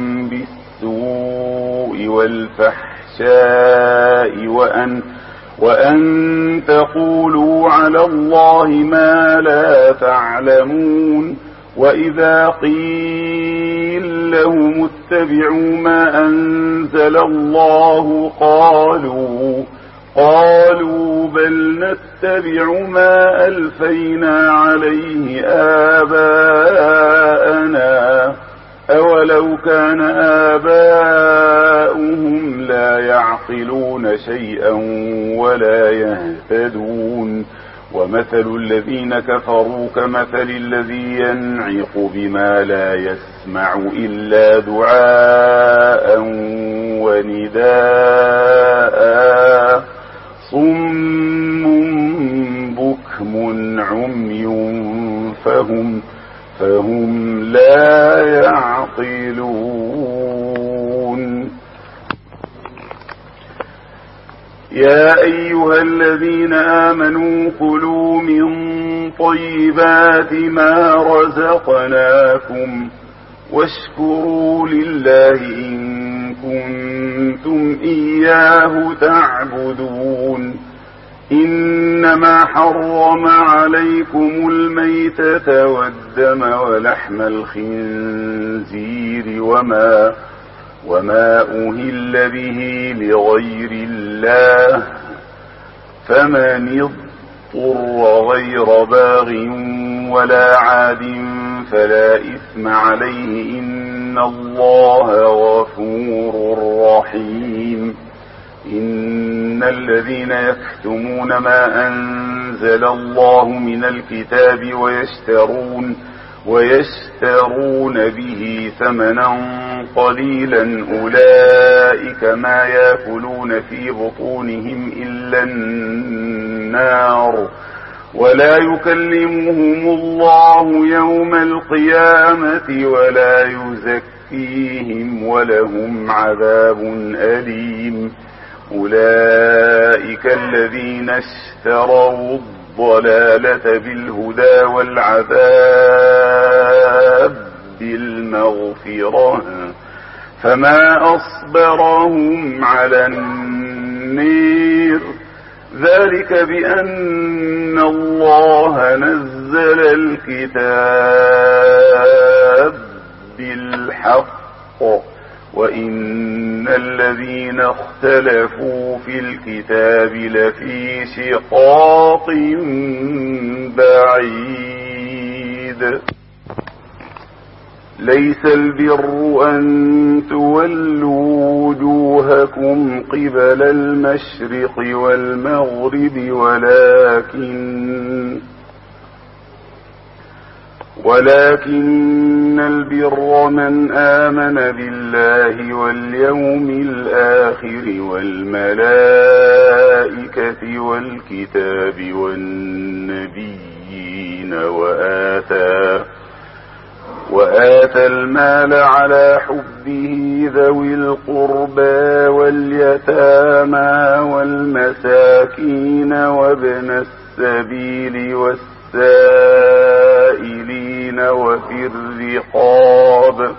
بالسوء والفحشاء وأن, وأن تقولوا على الله ما لا تعلمون. وإذا قيل لهم اتبعوا ما أنزل الله قالوا قالوا بل نتبع ما ألفينا عليه آباءنا أولو كان آباؤهم لا يعقلون شيئا ولا يهتدون. ومثل الذين كفروا كمثل الذي ينعق بما لا يسمع إلا دعاء ونداء صم بكم عمي فهم, فهم لا يعقلون. يا أيها الذين آمنوا كلوا من طيبات ما رزقناكم واشكروا لله إن كنتم إياه تعبدون. إنما حرم عليكم الميتة والدم ولحم الخنزير وما وما أهل به لغير الله فمن اضطر غير باغ ولا عاد فلا إثم عليه إن الله غفور رحيم. إن الذين يكتمون ما أنزل الله من الكتاب ويشترون ويشترون به ثمنا قليلا أولئك ما يأكلون في بطونهم إلا النار ولا يكلمهم الله يوم القيامة ولا يزكيهم ولهم عذاب أليم. أولئك الذين اشتروا الضلالة بالهدى والعذاب بالمغفرة فما أصبرهم على النير. ذلك بأن الله نزل الكتاب بالحق وإن الذين اختلفوا في الكتاب لفي شقاق بعيد. ليس البر أن تولوا وجوهكم قبل المشرق والمغرب ولكن ولكن البر من آمن بالله واليوم الآخر والملائكة والكتاب والنبيين وآتى وآتى المال على حبه ذوي القربى واليتامى والمساكين وابن السبيل والسائلين وفي الرقاب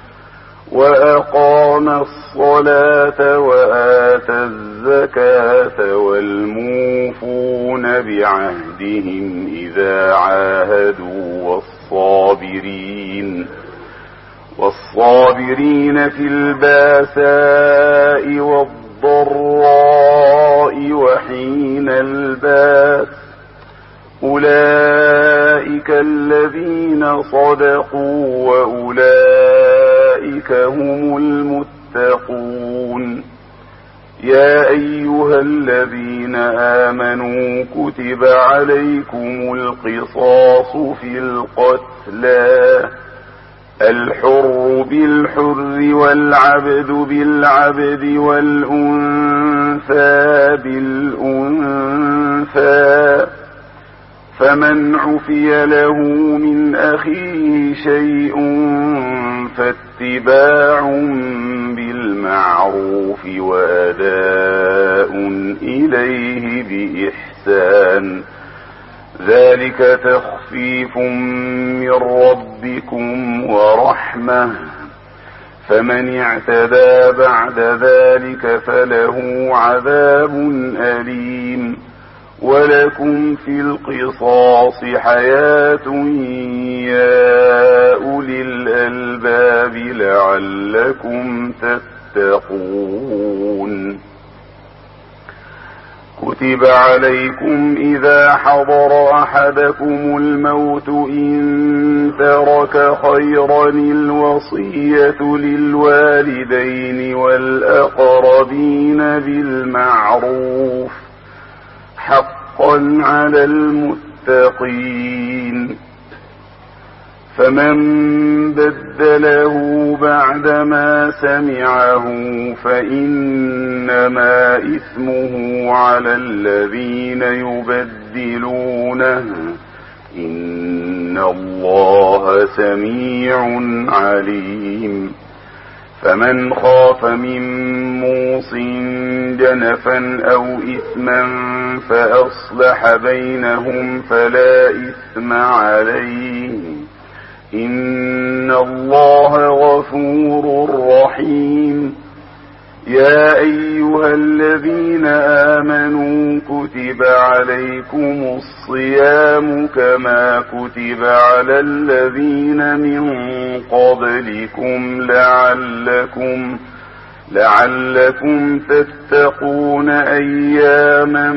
وأقام الصلاة وآتى الزكاة والموفون بعهدهم إذا عاهدوا والصابرين والصابرين في الباساء والضراء وحين الباس أولئك الذين صدقوا وأولئك هم المتقون. يا أيها الذين آمنوا كتب عليكم القصاص في القتلى الحر بالحر والعبد بالعبد والأنثى بالأنثى فمن عفي له من أخيه شيء فاتباع بالمعروف وأداء إليه بإحسان ذلك تخفيف من ربكم ورحمة فمن اعتدى بعد ذلك فله عذاب أليم. ولكم في القصاص حياة يا أولي الألباب لعلكم تتقون. كتب عليكم إذا حضر أحدكم الموت إن ترك خيرا الوصية للوالدين والأقربين بالمعروف حقا على المتقين. فمن بدله بعدما سمعه فإنما إثمه على الذين يبدلونه إن الله سميع عليم. فمن خاف من موص جنفا أو إثما فأصلح بينهم فلا إثم عليه إن الله غفور رحيم. يا أيها الذين آمنوا كتب عليكم الصيام كما كتب على الذين من قبلكم لعلكم لعلكم تتقون أياما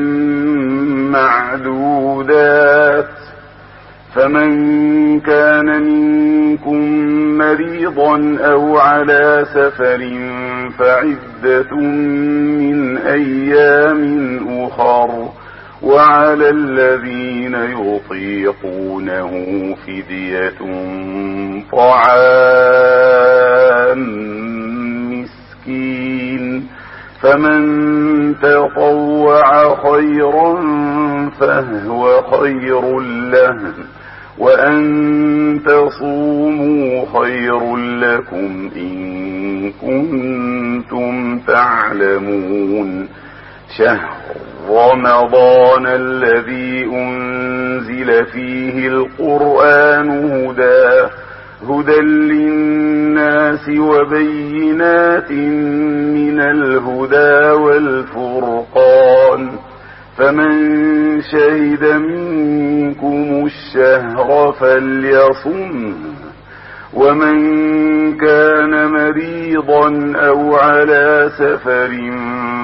معدودات. فمن كان منكم مريضا أو على سفر فعدة من أيام أخر وعلى الذين يطيقونه فدية طعام مسكين فمن تطوع خيرا فهو خير له وأن تصوموا خير لكم إن كنتم تعلمون. شهر رمضان الذي أنزل فيه القرآن هدى هدى للناس وبينات من الهدى والفرقان فمن شهد منكم الشهر فليصم ومن كان مريضا أو على سفر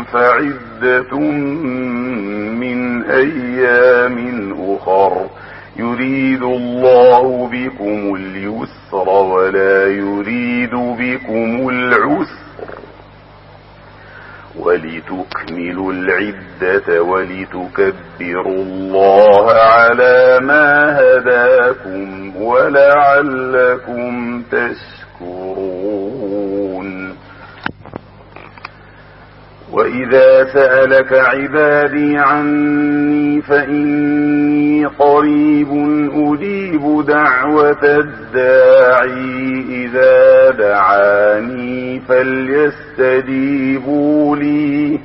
فعدة من أيام أخر يريد الله بكم اليسر ولا يريد بكم العسر ولتكملوا العدة ولتكبروا الله على ما هداكم ولعلكم تشكرون. وإذا سألك عبادي عني فإني قريب أجيب دعوة الداعي إذا دعاني فليستجيبوا لي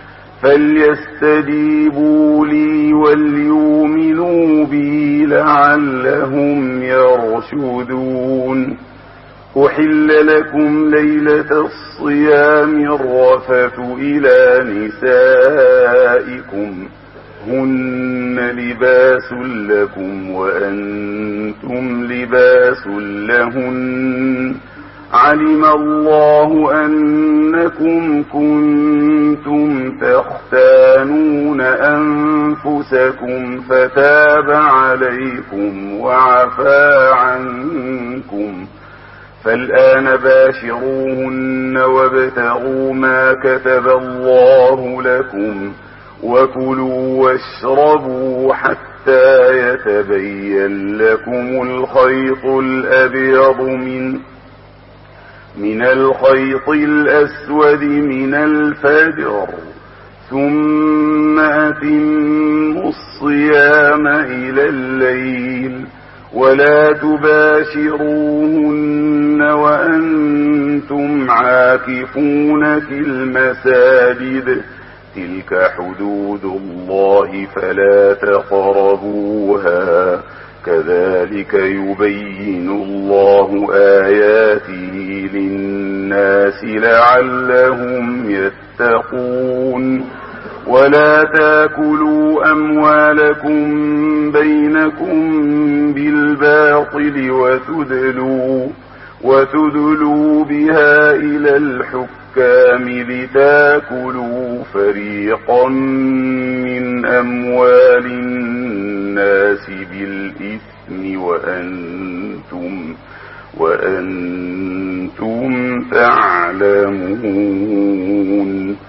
فليستجيبوا لي وليؤمنوا بي لعلهم يرشدون. أحل لكم ليلة الصيام الرفث إلى نسائكم هن لباس لكم وأنتم لباس لهن علم الله أنكم كنتم تختانون أنفسكم فتاب عليكم وعفى عنكم فالآن باشروهن وابتغوا ما كتب الله لكم وكلوا واشربوا حتى يتبين لكم الخيط الأبيض من من الخيط الأسود من الفجر ثم أتموا الصيام إلى الليل ولا تباشروهن وأنتم عاكفون في المساجد تلك حدود الله فلا تقربوها كذلك يبين الله آياته للناس لعلهم يتقون. ولا تاكلوا أموالكم بينكم بالباطل وتدلوا, وتدلوا بها إلى الحكام لتاكلوا فريقا من أموال الناس بالإثم وأنتم, وأنتم تعلمون.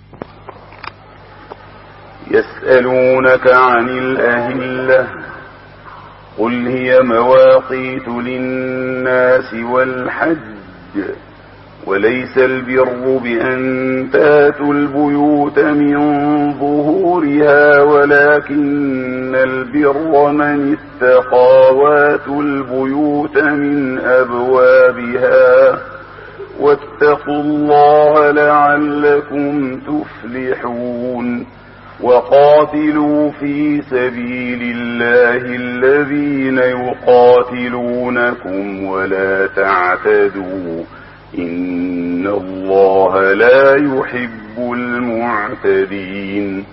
يسألونك عن الأهلة قل هي مواقيت للناس والحج وليس البر بأن تاتوا البيوت من ظهورها ولكن البر من اتقى واتوا البيوت من أبوابها واتقوا الله لعلكم تفلحون. وقاتلوا في سبيل الله الذين يقاتلونكم ولا تعتدوا إن الله لا يحب المعتدين.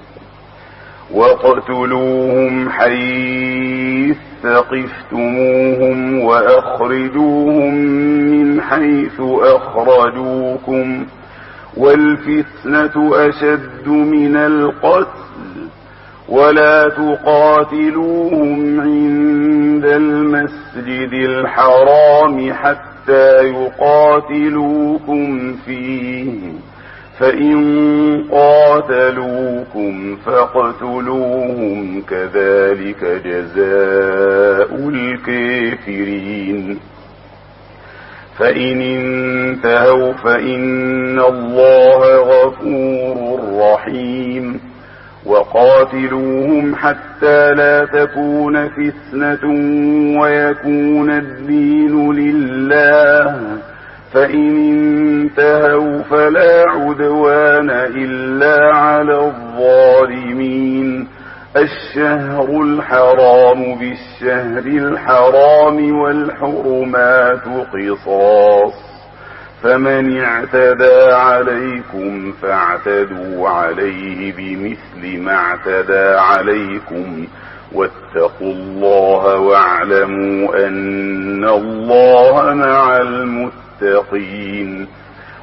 واقتلوهم حيث ثقفتموهم وأخرجوهم من حيث أخرجوكم والفتنة أشد من القتل ولا تقاتلوهم عند المسجد الحرام حتى يقاتلوكم فيه فإن قاتلوكم فاقتلوهم كذلك جزاء الكافرين. فإن انتهوا فإن الله غفور رحيم. وقاتلوهم حتى لا تكون فتنة ويكون الدين لله فإن انتهوا فلا عدوان إلا على الظالمين. الشهر الحرام بالشهر الحرام والحرمات قصاص فمن اعتدى عليكم فاعتدوا عليه بمثل ما اعتدى عليكم واتقوا الله واعلموا أن الله مع المتقين.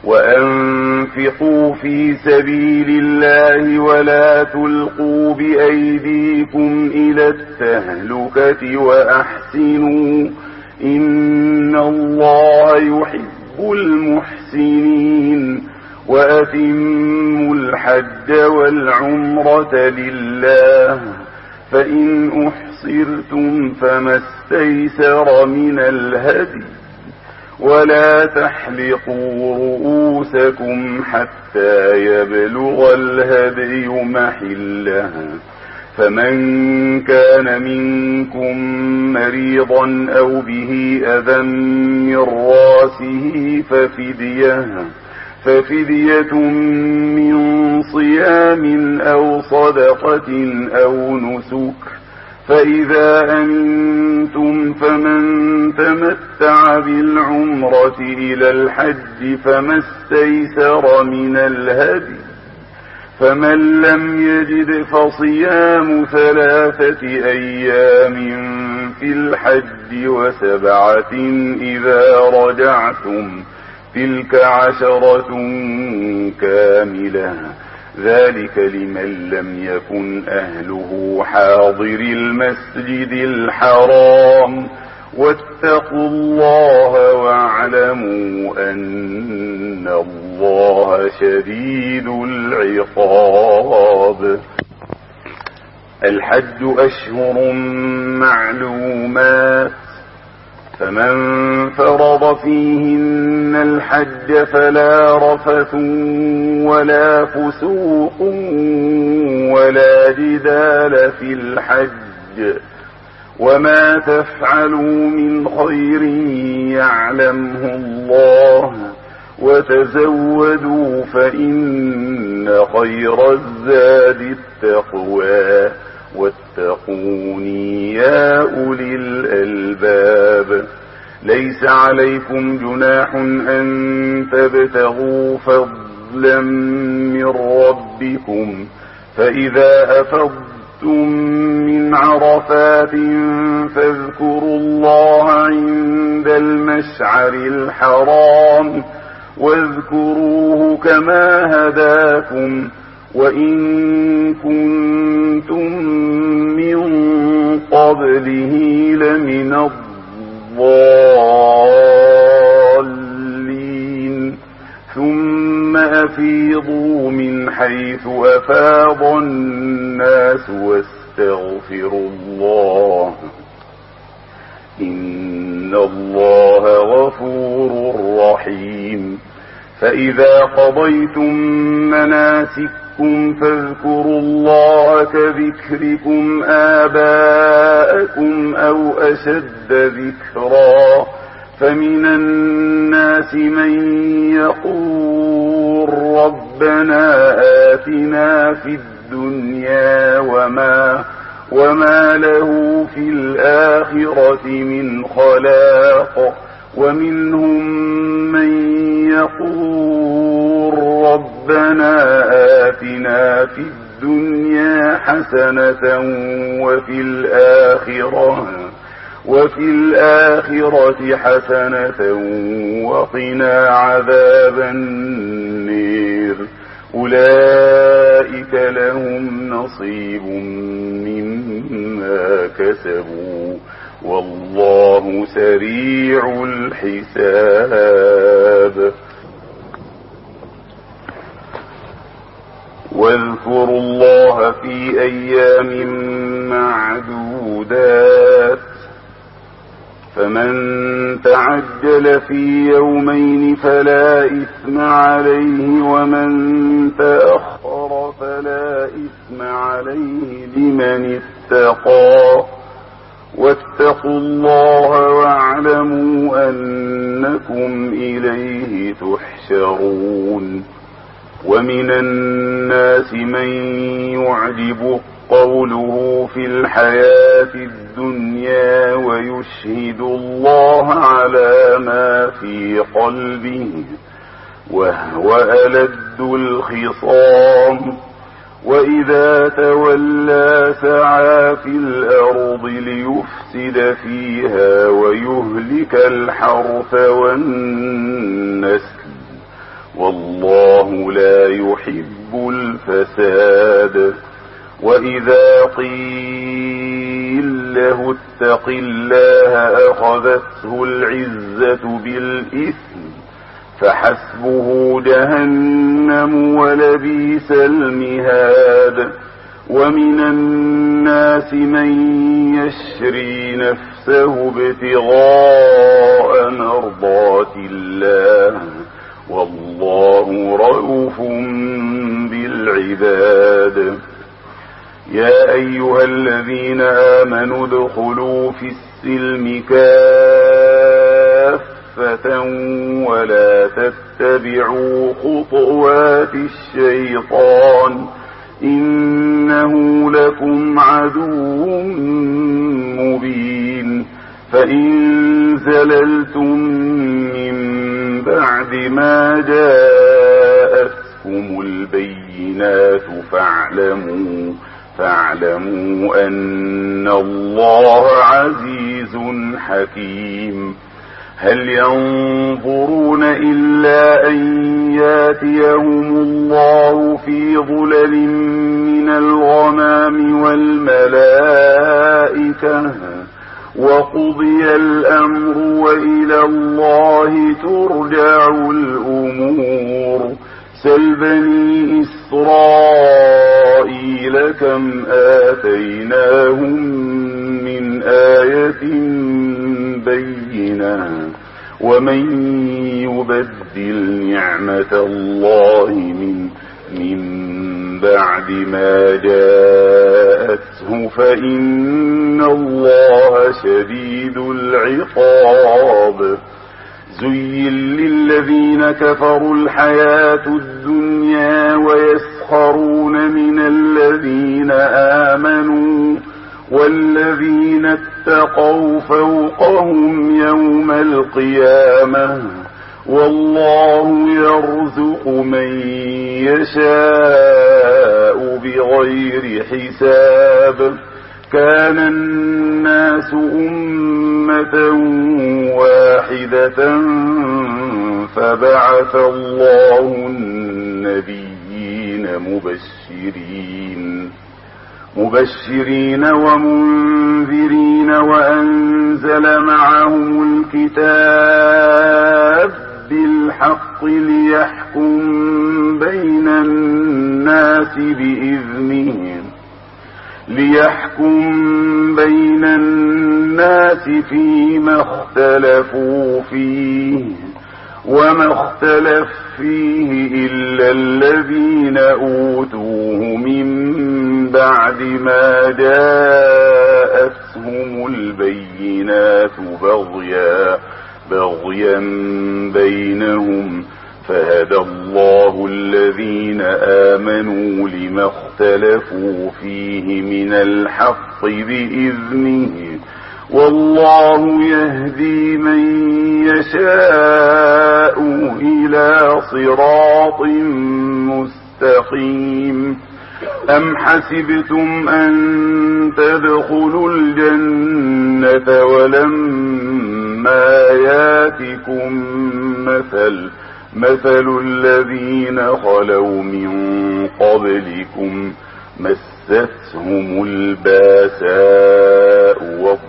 وأنفقوا في سبيل الله ولا تلقوا بأيديكم إلى التهلكة وأحسنوا إن الله يحب المحسنين وأتموا الحج والعمرة لله فإن أحصرتم فما استيسر من الهدي ولا تحلقوا رؤوسكم حتى يبلغ الهدي محله فمن كان منكم مريضا أو به أذى من راسه ففدية ففدية من صيام أو صدقة أو نسك فإذا أنتم فمن تمتع بالعمرة إلى الحج فما استيسر من الهدي فمن لم يجد فصيام ثلاثة أيام في الحج وسبعة إذا رجعتم تلك عشرة كاملة ذلك لمن لم يكن أهله حاضر المسجد الحرام واتقوا الله واعلموا أن الله شديد العقاب. الحج أشهر معلومات فمن فرض فيهن الحج فلا رفث ولا فسوق ولا جدال في الحج وما تفعلوا من خير يعلمه الله وتزودوا فإن خير الزاد التقوى واتقوني يا أولي الألباب. ليس عليكم جناح أن تبتغوا فضلا من ربكم فإذا أفضتم من عرفات فاذكروا الله عند المشعر الحرام واذكروه كما هداكم وإن كنتم من قبله لمن الضالين ثم أفيضوا من حيث أفاض الناس واستغفروا الله إن الله غفور رحيم. فإذا قضيتم مناسككم فاذكروا الله كذكركم آباءكم أو أشد ذكرا فمن الناس من يقول ربنا آتنا في الدنيا وما وما له في الآخرة من خلاق ومنهم من يقول ربنا آتنا في الدنيا حسنة وفي الآخرة وفي الآخرة حسنة وقنا عذاب النير أولئك لهم نصيب مما كسبوا والله سريع الحساب. واذكروا الله في أيام معدودات فمن تعجل في يومين فلا إثم عليه ومن تأخر فلا إثم عليه لمن اتقى واتقوا الله واعلموا أنكم إليه تحشرون. ومن الناس من يعجب قوله في الحياة الدنيا ويشهد الله على ما في قلبه وهو ألد الخصام وإذا تولى سعى في الأرض ليفسد فيها ويهلك الحرث والنسل والله لا يحب الفساد. وإذا قيل له اتق الله أخذته العزة بالإثم فحسبه جهنم ولبئس المهاد. ومن الناس من يشري نفسه ابتغاء مرضات الله والله رؤوف بالعباد. يا أيها الذين آمنوا ادخلوا في السلم كافة ولا تتبعوا خطوات الشيطان إنه لكم عدو مبين. فإن زللتم من بعد ما جاءتكم البينات فاعلموا فاعلموا أن الله عزيز حكيم. هل ينظرون إلا أن ياتيهم الله في ظلل من الغمام والملائكة وقضي الأمر وإلى الله ترجع الأمور. سل بني إسرائيل كم آتيناهم من آية بينة ومن يبدل نعمة الله من من بعد ما جاءته فإن الله شديد العقاب. زين للذين كفروا الحياة الدنيا ويسخرون من الذين آمنوا والذين اتقوا فوقهم يوم القيامة والله يرزق من يشاء بغير حساب. كان الناس أمة واحدة فبعث الله النبيين مبشرين مبشرين ومنذرين وأنزل معهم الكتاب بالحق ليحكم بين الناس بإذنه ليحكم بين الناس فيما اختلفوا فيه وما اختلف فيه إلا الذين أوتوه من بعد ما جاءتهم البينات بغيا بغيا بينهم فهدى الله الذين آمنوا لما اختلفوا فيه من الحق بإذنه والله يهدي من يشاء إلى صراط مستقيم. أم حسبتم أن تدخلوا الجنة ولما ياتكم مثل مثل الذين خلوا من قبلكم مستهم الباساء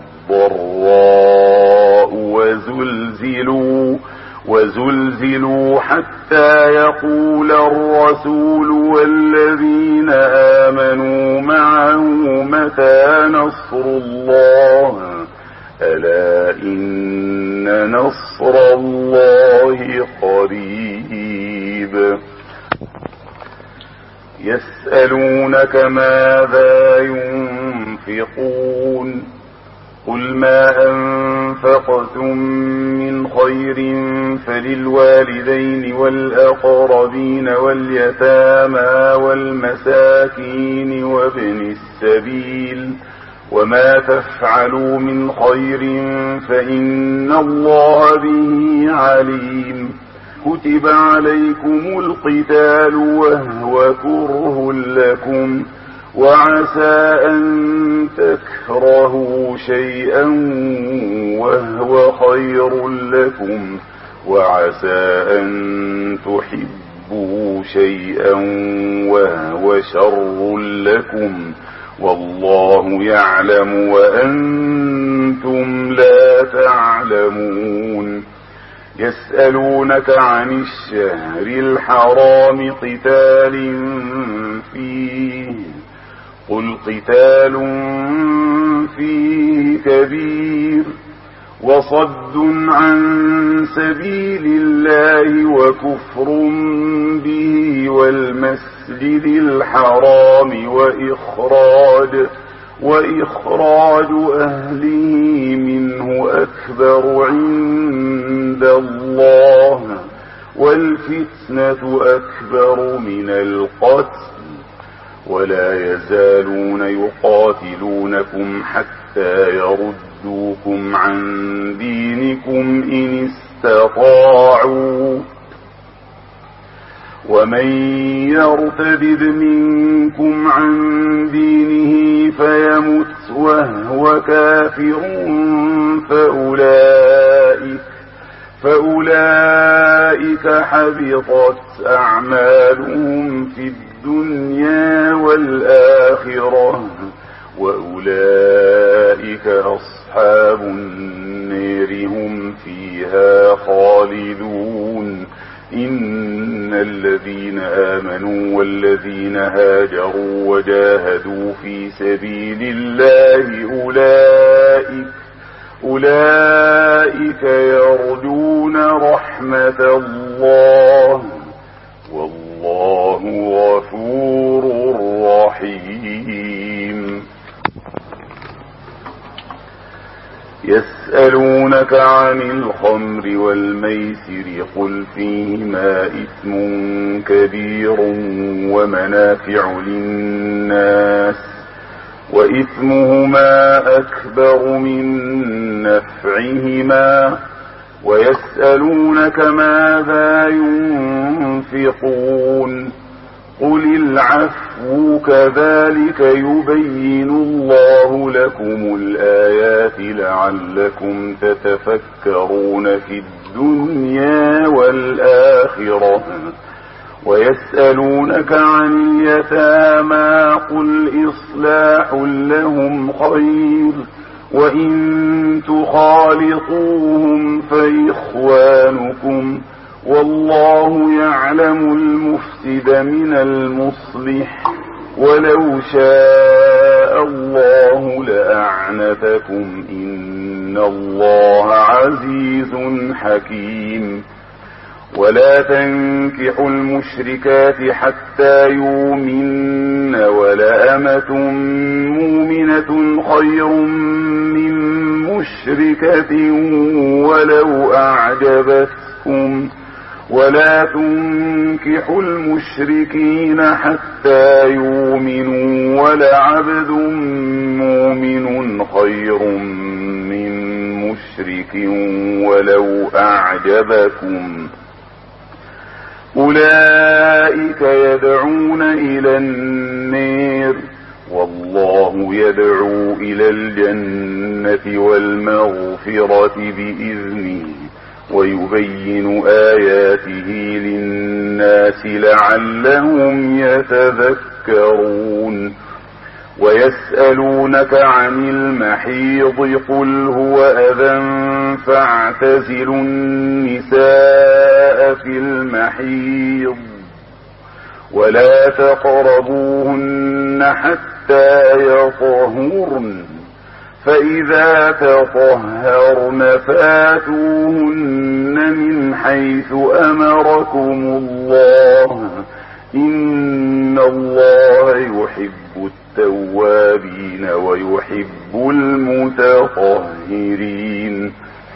والضراء وزلزلوا وزلزلوا حتى يقول الرسول والذين آمنوا معه متى نصر الله ألا إن نصر الله قريب. يسألونك ماذا ينفقون قل ما أنفقتم من خير فللوالدين والأقربين واليتامى والمساكين وابن السبيل وما تفعلوا من خير فإن الله به عليم. كتب عليكم القتال وهو كره لكم وعسى أن تكرهوا شيئا وهو خير لكم وعسى أن تحبوا شيئا وهو شر لكم والله يعلم وأنتم لا تعلمون. يسألونك عن الشهر الحرام قتال فيه قل قتال فيه كبير وصد عن سبيل الله وكفر به والمسجد الحرام وإخراج وإخراج أهله منه أكبر عند الله والفتنة أكبر من القتل ولا يزالون يقاتلونكم حتى يردوكم عن دينكم إن استطاعوا ومن يرتد منكم عن دينه فيمت وهو كافر فأولئك, فأولئك حبطت أعمالهم في الدنيا والآخرة وأولئك أصحاب النار هم فيها خالدون. إن الذين آمنوا والذين هاجروا وجاهدوا في سبيل الله أولئك, أولئك يرجون رحمة الله والله غفور رحيم. يسألونك عن الخمر والميسر قل فيهما إثم كبير ومنافع للناس وإثمهما أكبر من نفعهما ويسألونك ماذا ينفقون قل العفو كذلك يبين الله لكم الآيات لعلكم تتفكرون في الدنيا والآخرة. ويسألونك عن اليتامى قل إصلاح لهم خير وإن تخالطوهم فإخوانكم والله يعلم المفسد من المصلح ولو شاء الله لأعنتكم إن الله عزيز حكيم. ولا تنكحوا المشركات حتى يؤمن ولأمة مؤمنة خير من مشركة ولو أعجبتكم ولا تنكحوا المشركين حتى يؤمنوا ولعبد مؤمن خير من مشرك ولو أعجبكم أولئك يدعون إلى النار والله يدعو إلى الجنة والمغفرة بإذنه ويبين آياته للناس لعلهم يتذكرون. ويسألونك عن المحيض قل هو أذى فاعتزلوا النساء في المحيض ولا تقربوهن حتى يطهرن فإذا تطهرن فاتوهن من حيث أمركم الله إن الله يحب التوابين ويحب المتطهرين.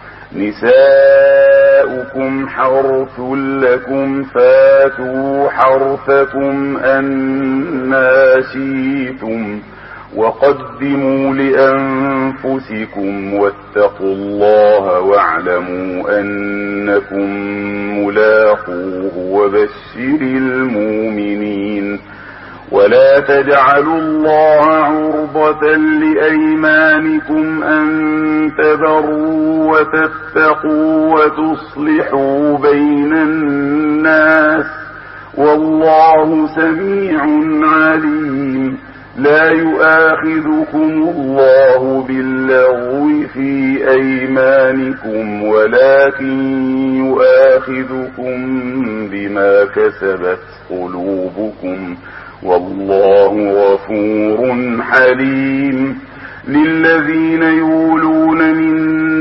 نساؤكم حرث لكم فاتوا حرثكم أنى شئتم وقدموا لأنفسكم واتقوا الله واعلموا أنكم ملاقوه وبشر المؤمنين. ولا تجعلوا الله عرضة لأيمانكم أن تبروا وتتقوا وتصلحوا بين الناس والله سميع عليم. لا يؤاخذكم الله باللغو في أيمانكم ولكن يؤاخذكم بما كسبت قلوبكم والله غفور حليم. للذين يولون من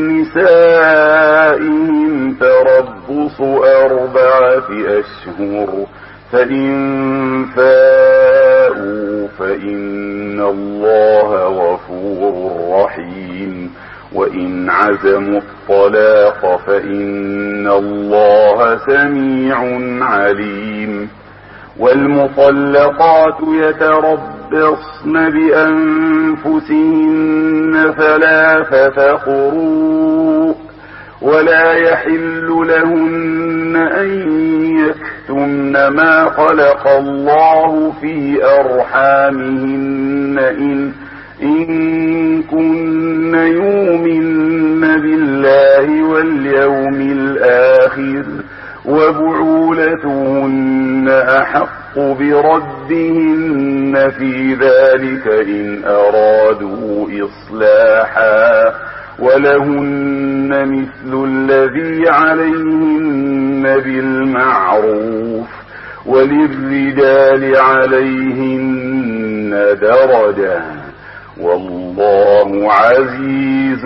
نسائهم تربص أربعة أشهر فإن فاءوا فإن الله غفور رحيم. وإن عزموا الطلاق فإن الله سميع عليم. والمطلقات يتربصن بأنفسهن ثلاثة قروء ولا يحل لهن أن يكتمن ما خلق الله في أرحامهن إن, إن كن يؤمن بالله واليوم الآخر وبعولتهن أحق بردهن في ذلك إن أرادوا إصلاحا ولهن مثل الذي عليهن بالمعروف وللرجال عليهن درجة والله عزيز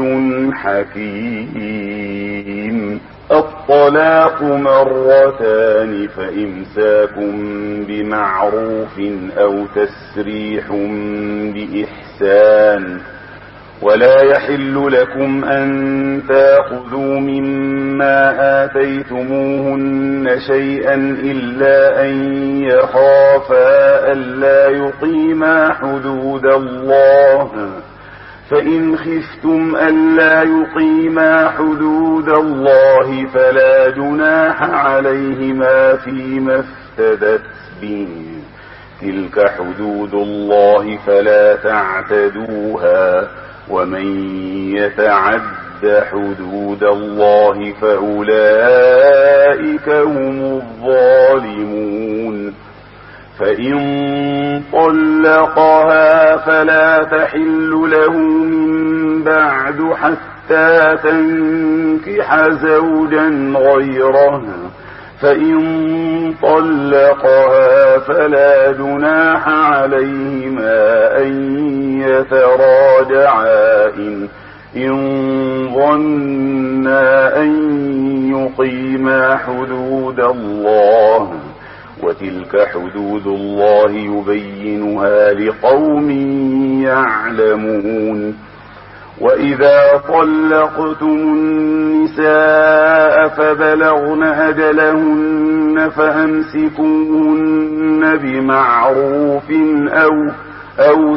حكيم. الطلاق مرتان فإمساك بمعروف أو تسريح بإحسان. ولا يحل لكم أن تأخذوا مما آتيتموهن شيئا إلا أن يخافا ألا يقيما حدود الله فإن خفتم ألا يقيما حدود الله فلا جناح عليهما فيما افتدت به. تلك حدود الله فلا تعتدوها ومن يتعد حدود الله فأولئك هم الظالمون. فإن طلقها فلا تحل له من بعد حتى تنكح زوجا غيره فإن طلقها فلا جناح عليهما أن يتراجعا إن, إن ظنا أن يقيما حدود الله وتلك حدود الله يبينها لقوم يعلمون. وإذا طلقتم النساء فبلغن أجلهن فأمسكوهن بمعروف أو, أو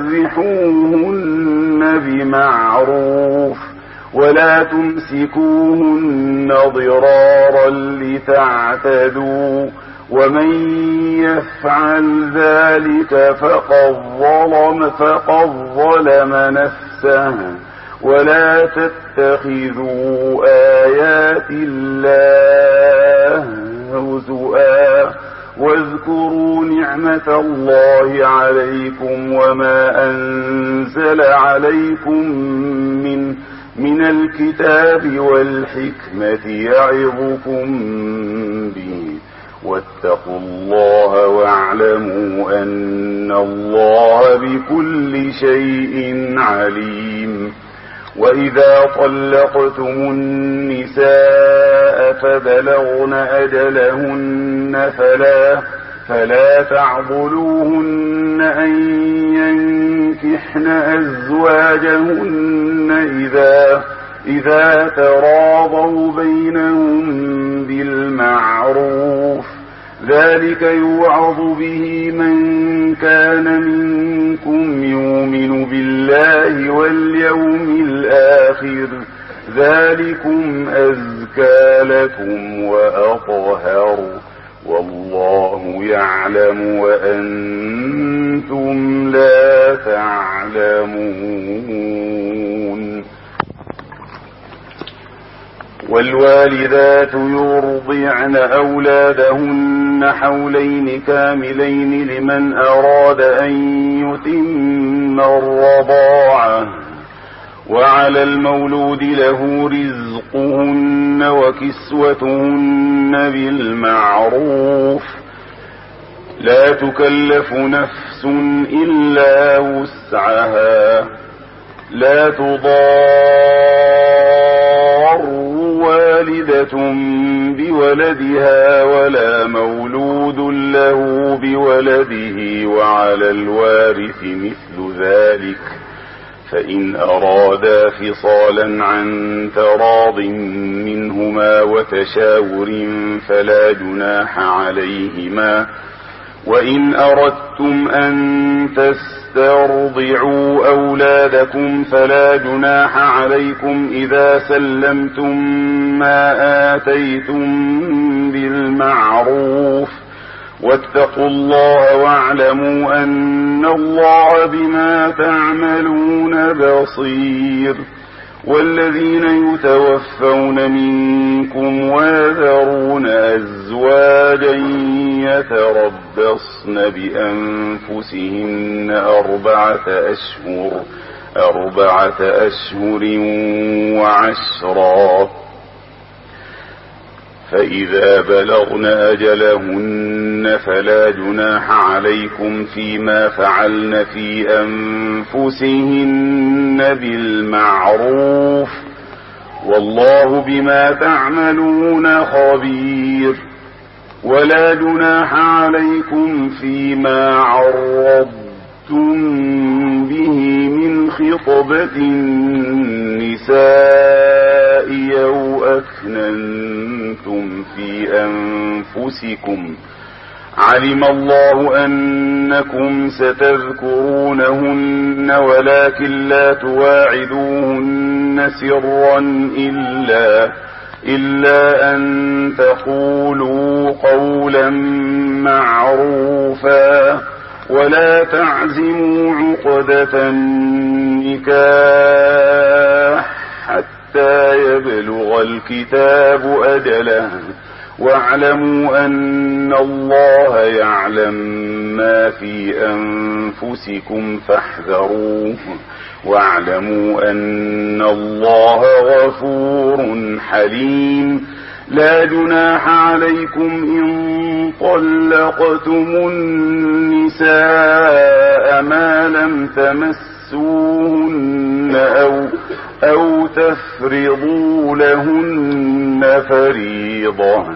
سرحوهن بمعروف ولا تمسكوهن ضرارا لتعتدوا ومن يفعل ذلك فقد ظلم, فقد ظلم نفسه. ولا تتخذوا آيات الله هزؤا واذكروا نعمة الله عليكم وما أنزل عليكم من, من الكتاب والحكمة يعظكم به واتقوا الله واعلموا أن الله بكل شيء عليم. وإذا طلقتم النساء فبلغن أجلهن فلا, فلا تعضلوهن أن ينكحن أزواجهن إذا, إذا تراضوا بينهم بالمعروف ذلك يوعظ به من كان منكم يؤمن بالله واليوم الآخر ذلكم أزكى لكم وأطهر والله يعلم وأنتم وأنتم لا تعلمون. والوالدات يرضعن أولادهن حولين كاملين لمن أراد أن يتم الرضاعة، وعلى المولود له رزقهن وكسوتهن بالمعروف، لا تكلف نفس إلا وسعها، لا تضار والدة بولدها ولا مولود له بولده، وعلى الوارث مثل ذلك، فإن أرادا فصالا عن تراض منهما وتشاور فلا جناح عليهما. وإن أردتم أن تسترضعوا أولادكم فلا جناح عليكم إذا سلمتم ما آتيتم بالمعروف، واتقوا الله واعلموا أن الله بما تعملون بصير. والذين يتوفون منكم ويذرون أزواجا يتربصن بأنفسهن أربعة أشهر أربعة أشهر وعشرا، فإذا بلغن أجلهن فلا جناح عليكم فيما فعلن في أنفسهن بالمعروف، والله بما تعملون خبير. ولا جناح عليكم فيما عرضتم به من خطبة النساء أو أكننتم في أنفسكم، علم الله أنكم ستذكرونهن ولكن لا تواعدوهن سرا إلا إلا أن تقولوا قولا معروفا، ولا تعزموا عقدة النكاح حتى يبلغ الكتاب أجله، واعلموا أن الله يعلم ما في أنفسكم فاحذروه، واعلموا أن الله غفور حليم. لا جناح عليكم إن طلقتم النساء ما لم تمسوهن أو, أو تفرضوا لهن فريضة،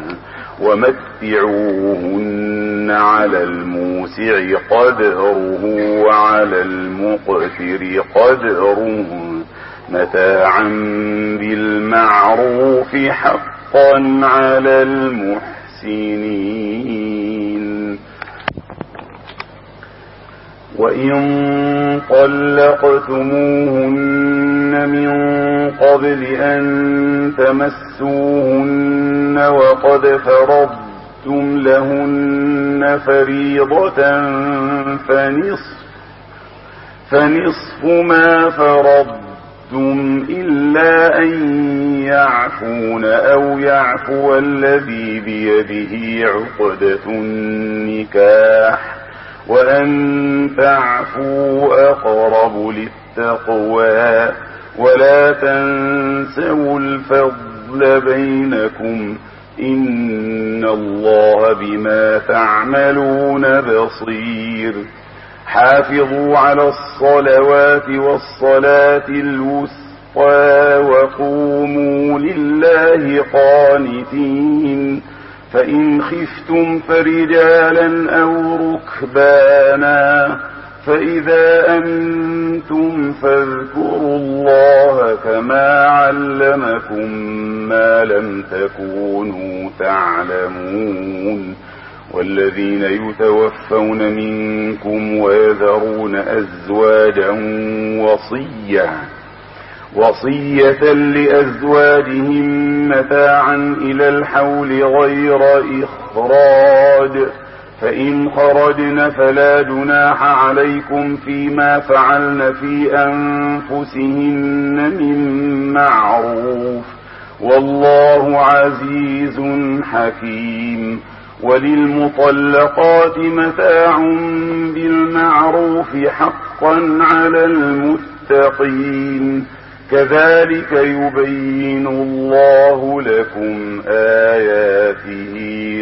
ومتعوهن على الموسع قدره وعلى المقتر قدره متاعا بالمعروف حقا على المحسنين. وإن طلقتموهن من قبل أن تمسوهن وقد فرضتم لهن فريضة فنصف, فنصف ما فرضتم إلا أن يعفون أو يعفو الذي بيده عقدة النكاح، وأن تعفوا أقرب للتقوى، ولا تنسوا الفضل بينكم إن الله بما تعملون بصير. حافظوا على الصلوات والصلاة الوسطى وقوموا لله قانتين، فإن خفتم فرجالا أو ركبانا، فإذا أنتم فاذكروا الله كما علمكم ما لم تكونوا تعلمون. والذين يتوفون منكم ويذرون أزواجا وصية وصية لأزواجهم متاعا إلى الحول غير إخراج، فإن خرجن فلا جناح عليكم فيما فعلن في أنفسهن من معروف والله عزيز حكيم. وللمطلقات متاع بالمعروف حقا على المتقين كذلك يبين الله لكم آياته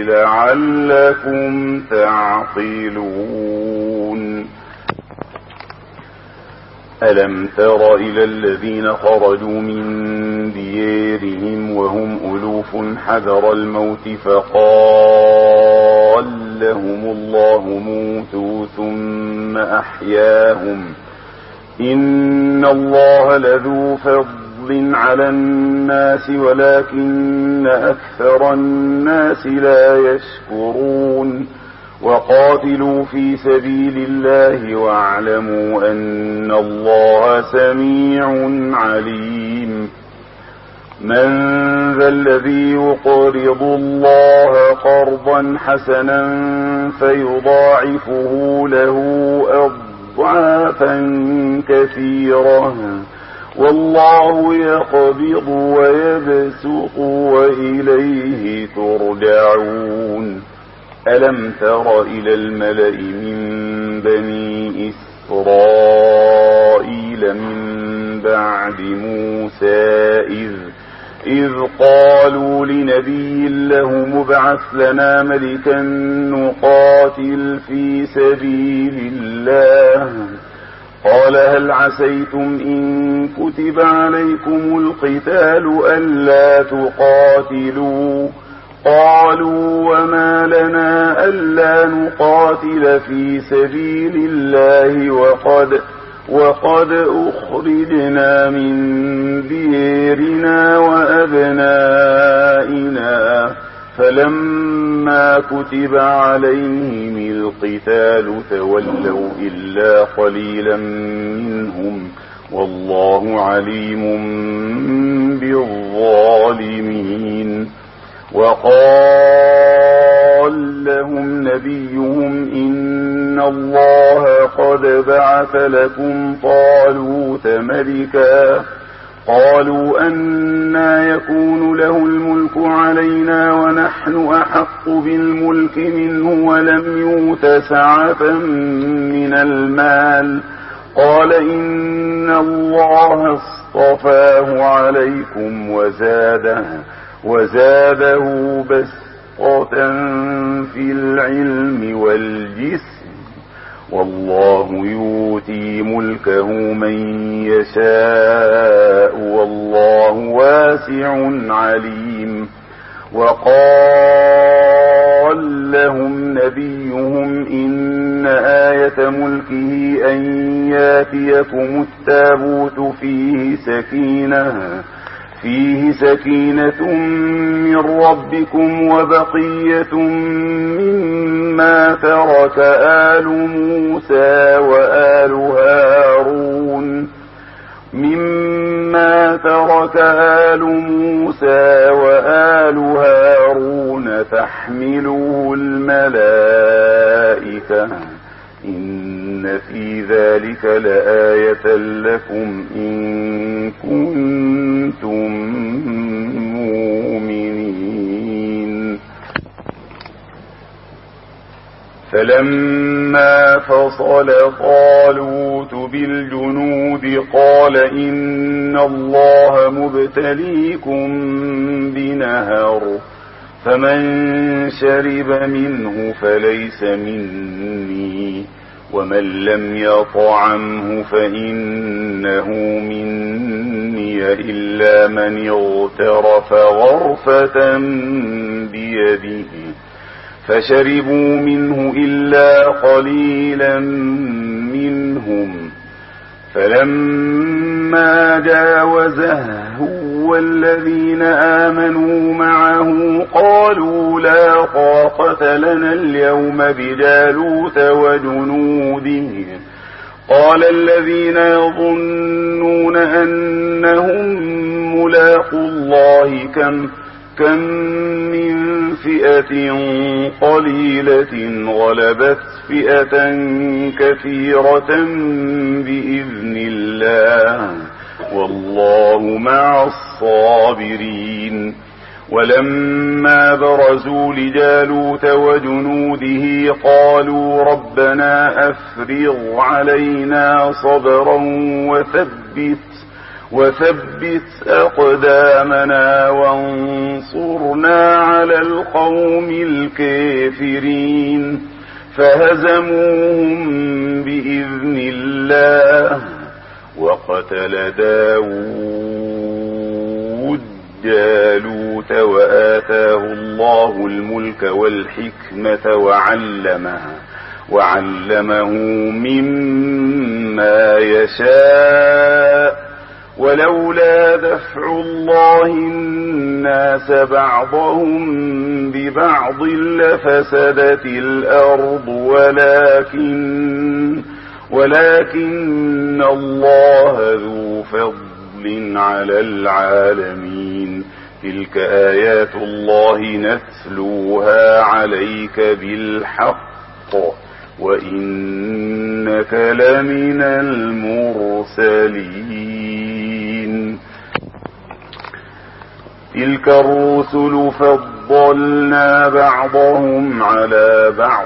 لعلكم تعقلون. ألم تر إلى الذين خرجوا من ديارهم وهم ألوف حذر الموت فقال لهم الله موتوا ثم أحياهم إن الله لذو فضل على الناس ولكن أكثر الناس لا يشكرون. وقاتلوا في سبيل الله واعلموا أن الله سميع عليم. من ذا الذي يقرض الله قرضا حسنا فيضاعفه له أضعافا كثيرة والله يقبض ويبسط وإليه ترجعون. ألم تر إلى الملأ من بني إسرائيل من بعد موسى إذ, إذ قالوا لنبي له مبعث لنا ملكا نقاتل في سبيل الله قال هل عسيتم إن كتب عليكم القتال ألا تقاتلوا قالوا وما لنا ألا نقاتل في سبيل الله وقد, وقد أخرجنا من ديرنا وأبنائنا فلما كتب عليهم القتال تولوا إلا قليلا منهم والله عليم بالظالمين. وقال لهم نبيهم إن الله قد بعث لكم طالوت ملكا قالوا أنى يكون له الملك علينا ونحن أحق بالملك منه ولم يؤت سعة من المال قال إن الله اصطفاه عليكم وزاده وزاده بسطة في العلم والجسم والله يؤتي ملكه من يشاء والله واسع عليم. وقال لهم نبيهم إن آية ملكه أن ياتيكم التابوت فيه سكينة فيه سكينة من ربكم وبقية مما ترك آل موسى وآل هارون مما ترك آل موسى وآل هارون تحمله الملائكة إن في ذلك لآية لكم إن كنتم مؤمنين. فلما فصل طالوت بالجنود قال إن الله مبتليكم بنهر فمن شرب منه فليس مني ومن لم يطعمه فإنه مني إلا من اغترف غرفة بيده فشربوا منه إلا قليلا منهم فلما جاوزه والذين آمنوا معه قالوا لا طاقة لنا اليوم بجالوت وجنوده قال الذين يظنون أنهم ملاقو الله كم كم من فئة قليلة غلبت فئة كثيرة بإذن الله والله مع الصابرين. ولما برزوا لجالوت وجنوده قالوا ربنا أفرغ علينا صبرا وثبت وثبت أقدامنا وانصرنا على القوم الكافرين فهزموهم بإذن الله وقتل داود جالوت وآتاه الله الملك والحكمة وعلمه وعلمه مما يشاء ولولا دفع الله الناس بعضهم ببعض لفسدت الأرض ولكن ولكن الله ذو فضل على العالمين. تلك آيات الله نتلوها عليك بالحق وإنك لمن المرسلين. تلك الرسل فضلنا بعضهم على بعض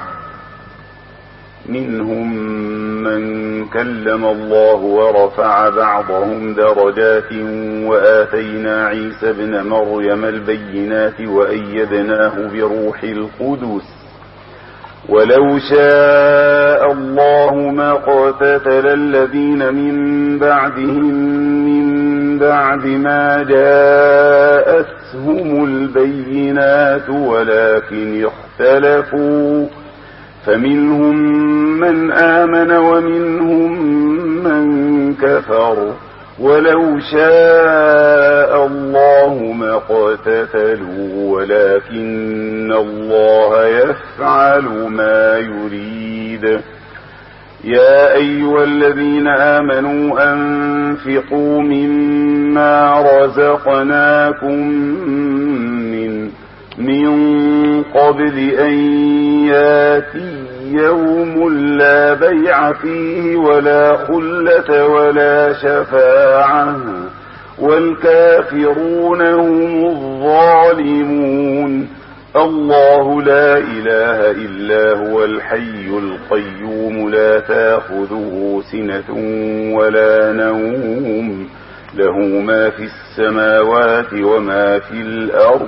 منهم من كلم الله ورفع بعضهم درجات وآتينا عيسى ابن مريم البينات وأيدناه بروح القدس ولو شاء الله ما قتتل الذين من بعدهم من بعد ما جاءتهم البينات ولكن اختلفوا فمنهم من آمن ومنهم من كفر ولو شاء الله ما اقتتلوا ولكن الله يفعل ما يريد. يا أيها الذين آمنوا أنفقوا مما رزقناكم من من قبل أن ياتي يوم لا بيع فيه ولا خلة ولا شفاعة والكافرون هم الظالمون. الله لا إله إلا هو الحي القيوم لا تأخذه سنة ولا نوم له ما في السماوات وما في الأرض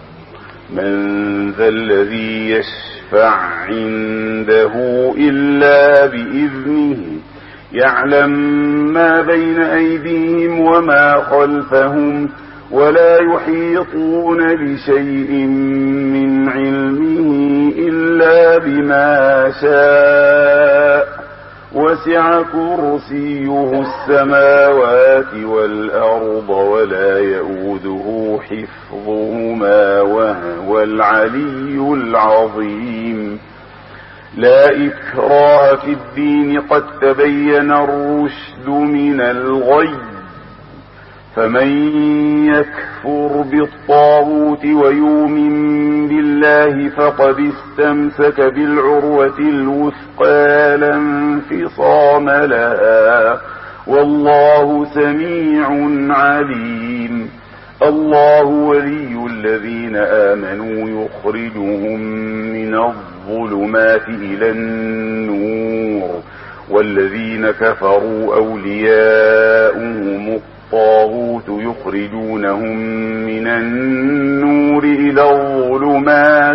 من ذا الذي يشفع عنده إلا بإذنه يعلم ما بين أيديهم وما خلفهم ولا يحيطون بشيء من علمه إلا بما شاء وسع كرسيه السماوات والأرض ولا يؤوده حفظهما وهو العلي العظيم. لا إكراه في الدين قد تبين الرشد من الغي فمن يكفر بالطاغوت ويؤمن بالله فقد استمسك بالعروة الوثقى لا انفصام لها والله سميع عليم. الله ولي الذين آمنوا يخرجهم من الظلمات إلى النور والذين كفروا أولياؤهم الطاغوت يخرجونهم من النور إلى الظلمات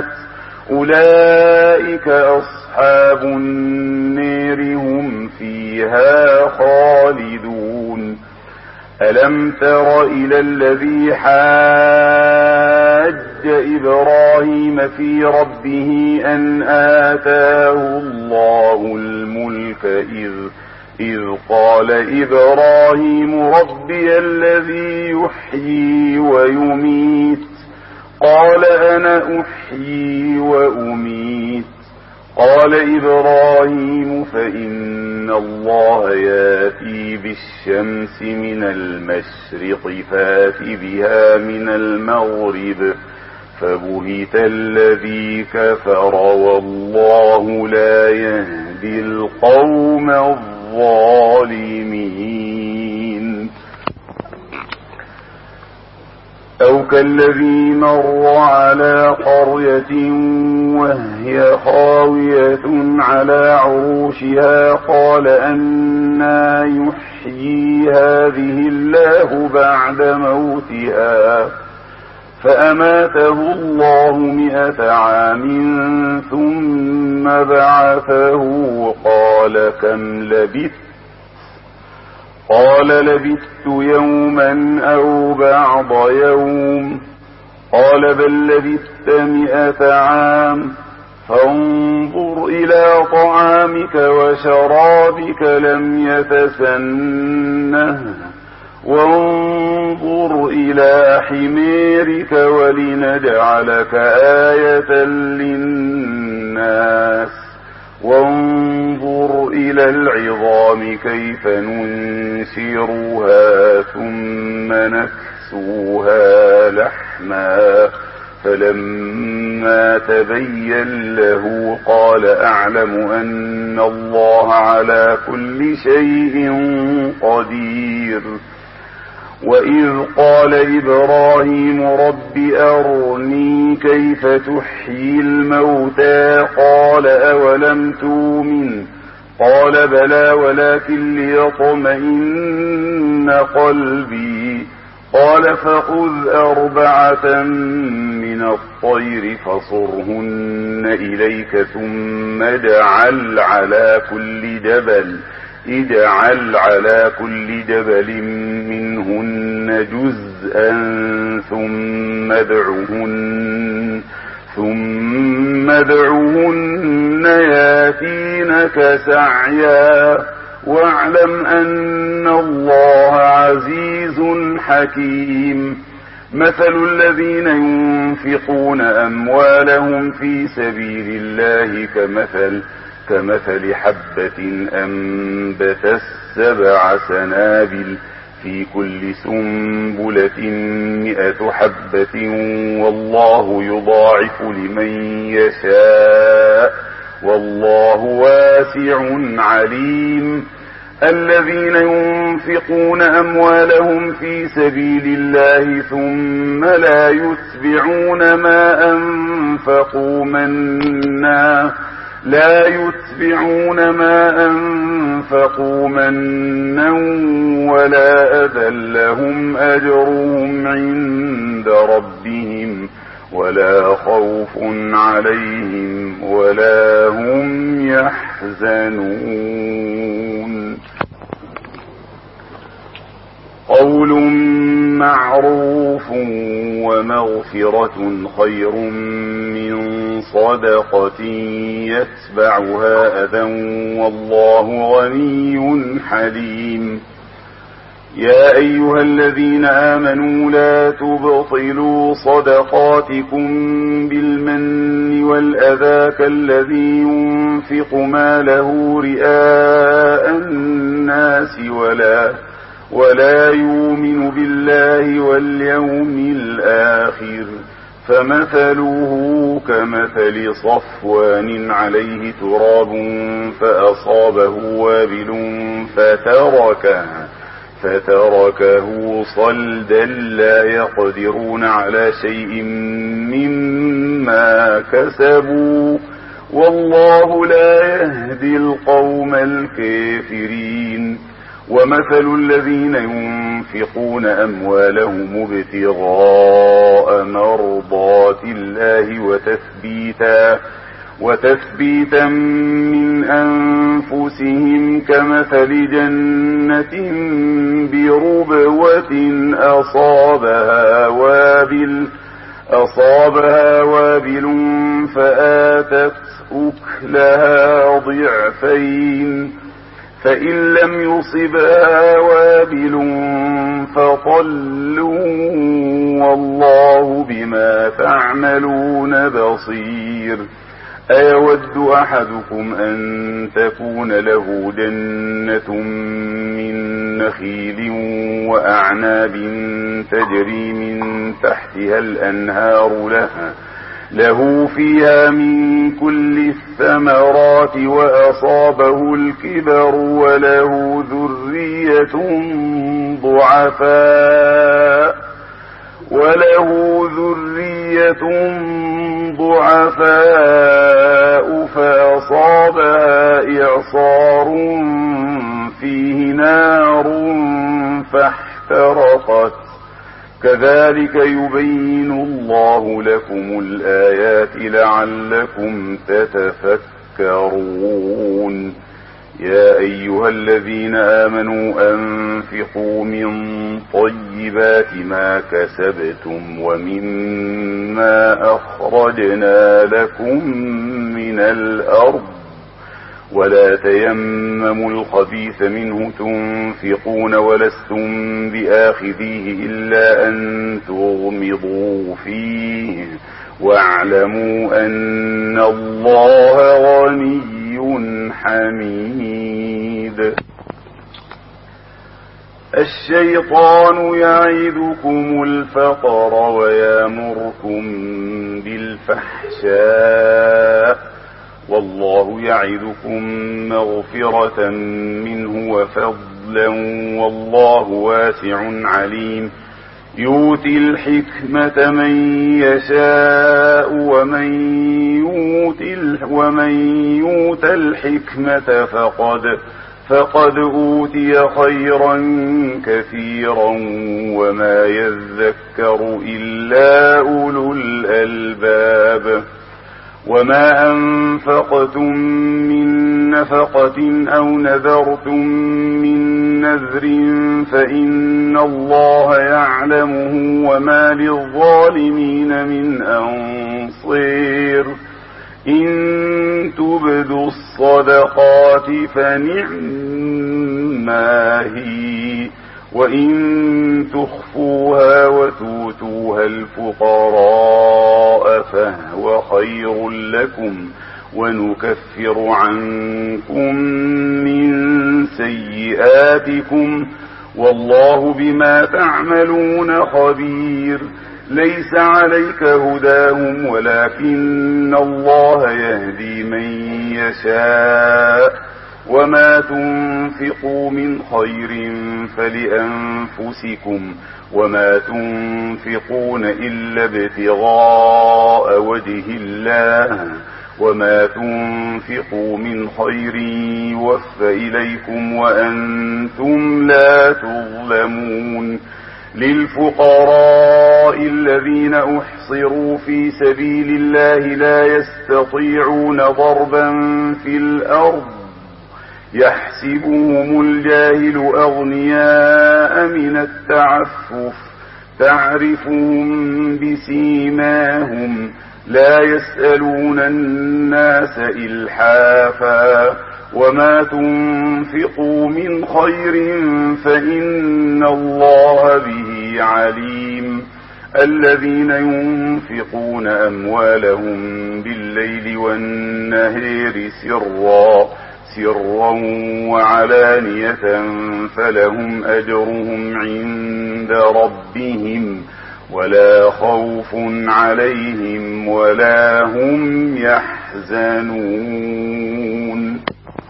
أولئك أصحاب النار هم فيها خالدون. ألم تر إلى الذي حاج إبراهيم في ربه أن آتاه الله الملك إذ إذ قال إبراهيم ربي الذي يحيي ويميت قال أنا أحيي وأميت قال إبراهيم فإن الله ياتي بالشمس من المشرق فات بها من المغرب فبهت الذي كفر والله لا يهدي القوم الظالمين. أو كالذي مر على قرية وهي خاوية على عروشها قال أنى يحيي هذه الله بعد موتها فأماته الله مئة عام ثم بعثه قال كم لبثت قال لبثت يوما أو بعض يوم قال بل لبثت مئة عام فانظر إلى طعامك وشرابك لم يتسنه وانظر إلى حميرك ولنجعلك آية للناس وانظر إلى العظام كيف ننشرها ثم نكسوها لحما فلما تبين له قال أعلم أن الله على كل شيء قدير. وإذ قال إبراهيم رب أرني كيف تحيي الموتى قال أولم تؤمن قال بلى ولكن ليطمئن قلبي قال فخذ أربعة من الطير فصرهن إليك ثم اجعل على كل جبل اجعل على كل جبل منهن جزءا ثم ادعهن ثم ادعهن ياتينك سعيا واعلم أن الله عزيز حكيم. مثل الذين ينفقون أموالهم في سبيل الله كمثل كمثل حبة أنبتت سبع سنابل في كل سنبلة مئة حبة والله يضاعف لمن يشاء والله واسع عليم. الذين ينفقون أموالهم في سبيل الله ثم لا يتبعون ما أنفقوا منا لا يتبعون ما أنفقوا منا ولا أذى لهم أجرهم عند ربهم ولا خوف عليهم ولا هم يحزنون. قول معروف ومغفرة خير من صدقة يتبعها أذى والله غني حليم. يا أيها الذين آمنوا لا تبطلوا صدقاتكم بالمن والأذى كالذي ينفق ماله رئاء الناس ولا ولا يؤمن بالله واليوم الآخر فمثله كمثل صفوان عليه تراب فأصابه وابل فتركه فتركه صلدا لا يقدرون على شيء مما كسبوا والله لا يهدي القوم الكافرين. ومثل الذين ينفقون أموالهم ابتغاء مرضات الله وتثبيتا وتثبيتا من أنفسهم كمثل جنة بربوة أصابها وابل أصابها وابل فآتت أكلها ضعفين فإن لم يصبها وابل فطل والله بما تعملون بصير. أيود أحدكم أن تكون له جنة من نخيل وأعناب تجري من تحتها الأنهار لها, له فيها من كل الثمرات وأصابه الكبر وله ذرية ضعفاء وله ذرية ضعفاء فأصابها إعصار فيه نار فاحترقت. كذلك يبين الله لكم الآيات لعلكم تتفكرون. يا أيها الذين آمنوا أنفقوا من طيبات ما كسبتم ومما أخرجنا لكم من الأرض ولا تيمموا الخبيث منه تنفقون ولستم بآخذيه إلا أن تغمضوا فيه واعلموا أن الله غني حميد. الشيطان يعدكم الفقر ويأمركم بالفحشاء والله يعدكم مغفرة منه وفضلا والله واسع عليم. يؤتي الحكمة من يشاء ومن يؤت ومن يؤت الحكمة فقد فقد أوتي خيرا كثيرا وما يذكر إلا أولو الألباب. وما أنفقتم من نفقة أو نذرتم من نذر فإن الله يعلمه وما للظالمين من أنصير. إن تبدوا الصدقات فنعما هي وإن تخفوها وتؤتوها الفقراء فهو خير لكم ونكفر عنكم من سيئاتكم والله بما تعملون خبير. ليس عليك هداهم ولكن الله يهدي من يشاء وما تنفقوا من خير فلأنفسكم وما تنفقون إلا ابتغاء وجه الله وما تنفقوا من خير يوفى إليكم وأنتم لا تظلمون. للفقراء الذين أحصروا في سبيل الله لا يستطيعون ضربا في الأرض يحسبهم الجاهل أغنياء من التعفف تعرفهم بسيماهم لا يسألون الناس إلحافا وما تنفقوا من خير فإن الله به عليم. الذين ينفقون أموالهم بالليل والنهار سرا سرا وعلانية فلهم أجرهم عند ربهم ولا خوف عليهم ولا هم يحزنون.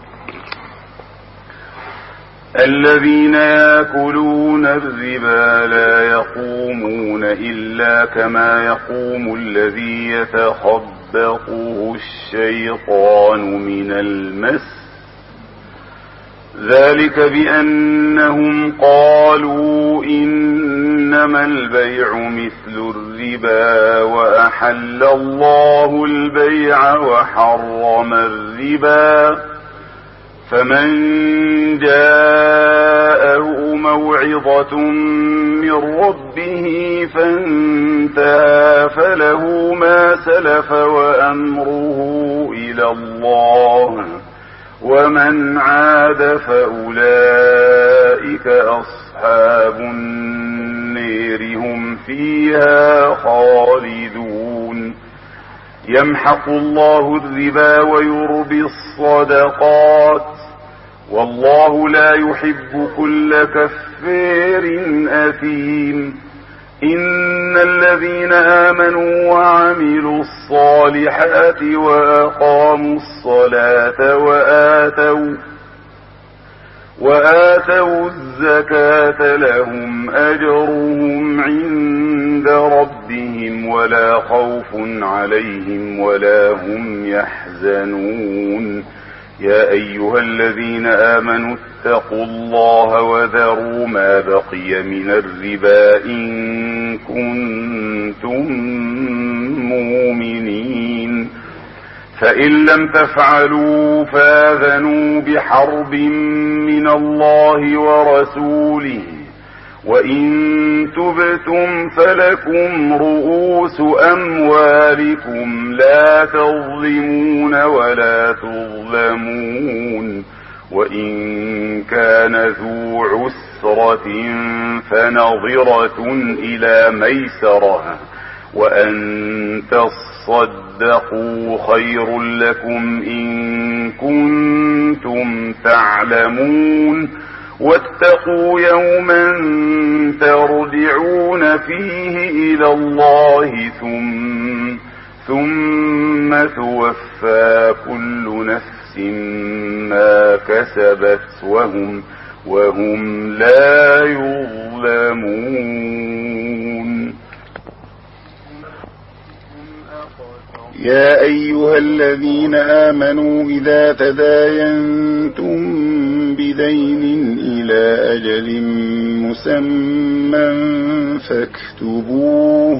الذين يأكلون الربا لا يقومون إلا كما يقوم الذي يتخبطه الشيطان من المس ذلك بأنهم قالوا إنما البيع مثل الربا وأحل الله البيع وحرم الربا فمن جاءه موعظة من ربه فانتهى فله ما سلف وأمره إلى الله ومن عاد فأولئك أصحاب النير هم فيها خالدون. يمحق الله الربا ويربي الصدقات والله لا يحب كل كفار أثيم. إن الذين آمنوا وعملوا الصالحات وأقاموا الصلاة وآتوا وآتوا الزكاة لهم أجرهم عند ربهم ولا خوف عليهم ولا هم يحزنون. يا أيها الذين آمنوا اتقوا الله وذروا ما بقي من الربا إن كنتم مؤمنين فإن لم تفعلوا فآذنوا بحرب من الله ورسوله وإن تبتم فلكم رؤوس أموالكم لا تظلمون ولا تظلمون وإن كان ذو عسرة فنظرة إلى ميسرة وأن تصدقوا خير لكم إن كنتم تعلمون واتقوا يوما ترجعون فيه إلى الله ثم, ثم توفى كل نفس ما كسبت وهم, وهم لا يظلمون. يا أيها الذين آمنوا إذا تداينتم بدين إلى أجل مسمى فاكتبوه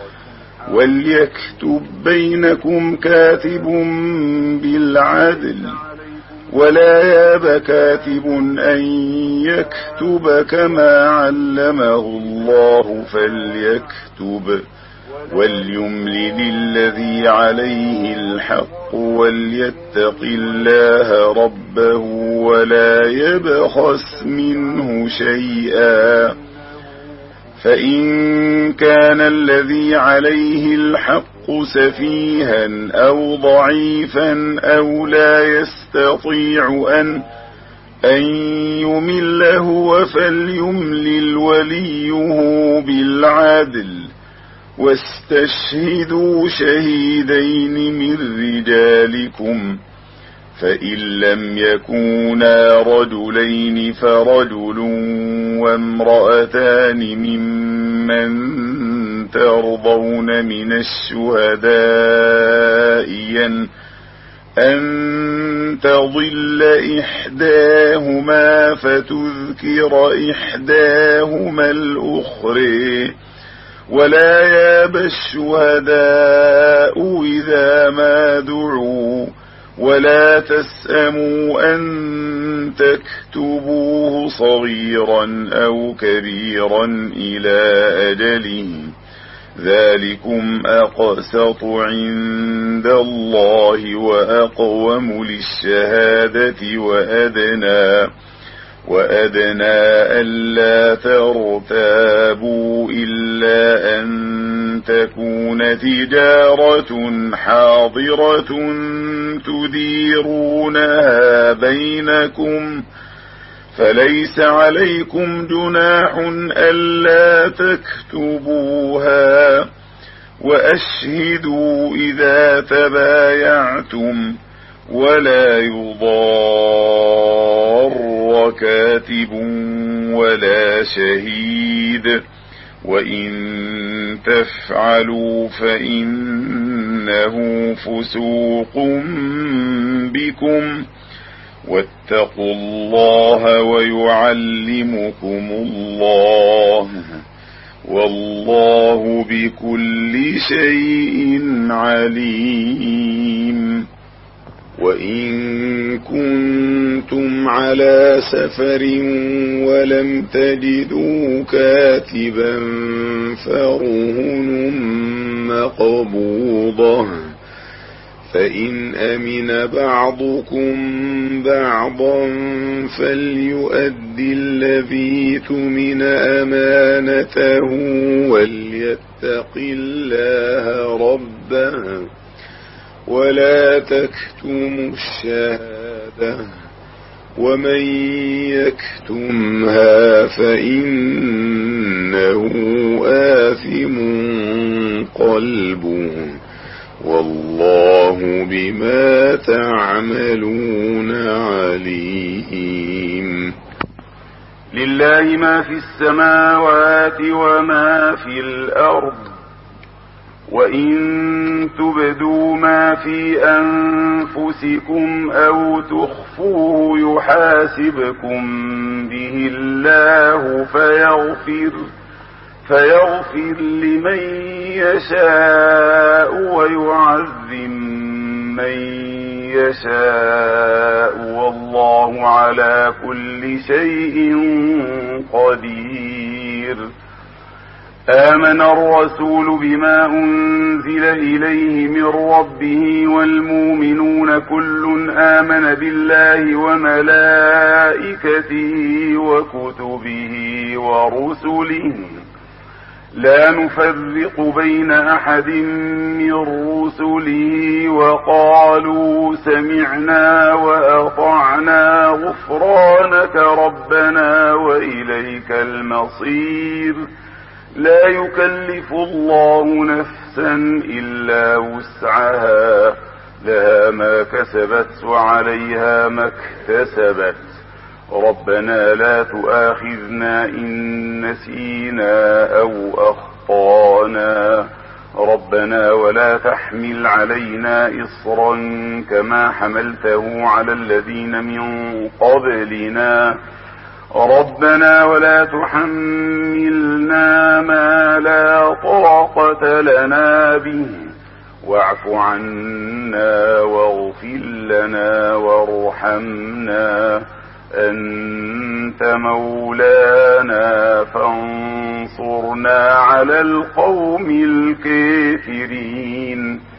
وليكتب بينكم كاتب بالعدل ولا ياب كاتب أن يكتب كما علمه الله فليكتب وليملل الذي عليه الحق وليتق الله ربه ولا يبخس منه شيئا فإن كان الذي عليه الحق سفيها أو ضعيفا أو لا يستطيع أن أن يمل هو فليملل وليه بالعدل واستشهدوا شهيدين من رجالكم فإن لم يكونا رجلين فرجل وامرأتان ممن ترضون من الشهداء أن تضل إحداهما فتذكر إحداهما الأخرى ولا ياب الشهداء إذا ما دعوا ولا تسأموا أن تكتبوه صغيرا أو كبيرا إلى أجله ذلكم أقسط عند الله وأقوم للشهادة وأدنى وأدنى ألا ترتابوا إلا أن تكون تجارة حاضرة تديرونها بينكم فليس عليكم جناح ألا تكتبوها وأشهدوا إذا تبايعتم ولا يضار كاتب ولا شهيد وإن تفعلوا فإنه فسوق بكم واتقوا الله ويعلمكم الله والله بكل شيء عليم. وإن كنتم على سفر ولم تجدوا كاتبا فرهن مقبوضة فإن أمن بعضكم بعضا فليؤدي الذي اؤتمن أمانته وليتق الله ربه ولا تكتموا الشهادة ومن يكتمها فإنه آثم قلبه والله بما تعملون عليم. لله ما في السماوات وما في الأرض وإن تبدوا ما في أنفسكم أو تخفوه يحاسبكم به الله فيغفر فيغفر لمن يشاء ويعذب من يشاء والله على كل شيء قدير. آمن الرسول بما أنزل إليه من ربه والمؤمنون كل آمن بالله وملائكته وكتبه ورسله لا نفرق بين أحد من رسله وقالوا سمعنا وأطعنا غفرانك ربنا وإليك المصير. لا يكلف الله نفسا إلا وسعها لها ما كسبت وعليها ما اكتسبت ربنا لا تؤاخذنا إن نسينا أو أخطأنا ربنا ولا تحمل علينا إصرا كما حملته على الذين من قبلنا ربنا ولا تحملنا ما لا طاقة لنا به واعف عنا واغفر لنا وارحمنا أنت مولانا فانصرنا على القوم الكافرين.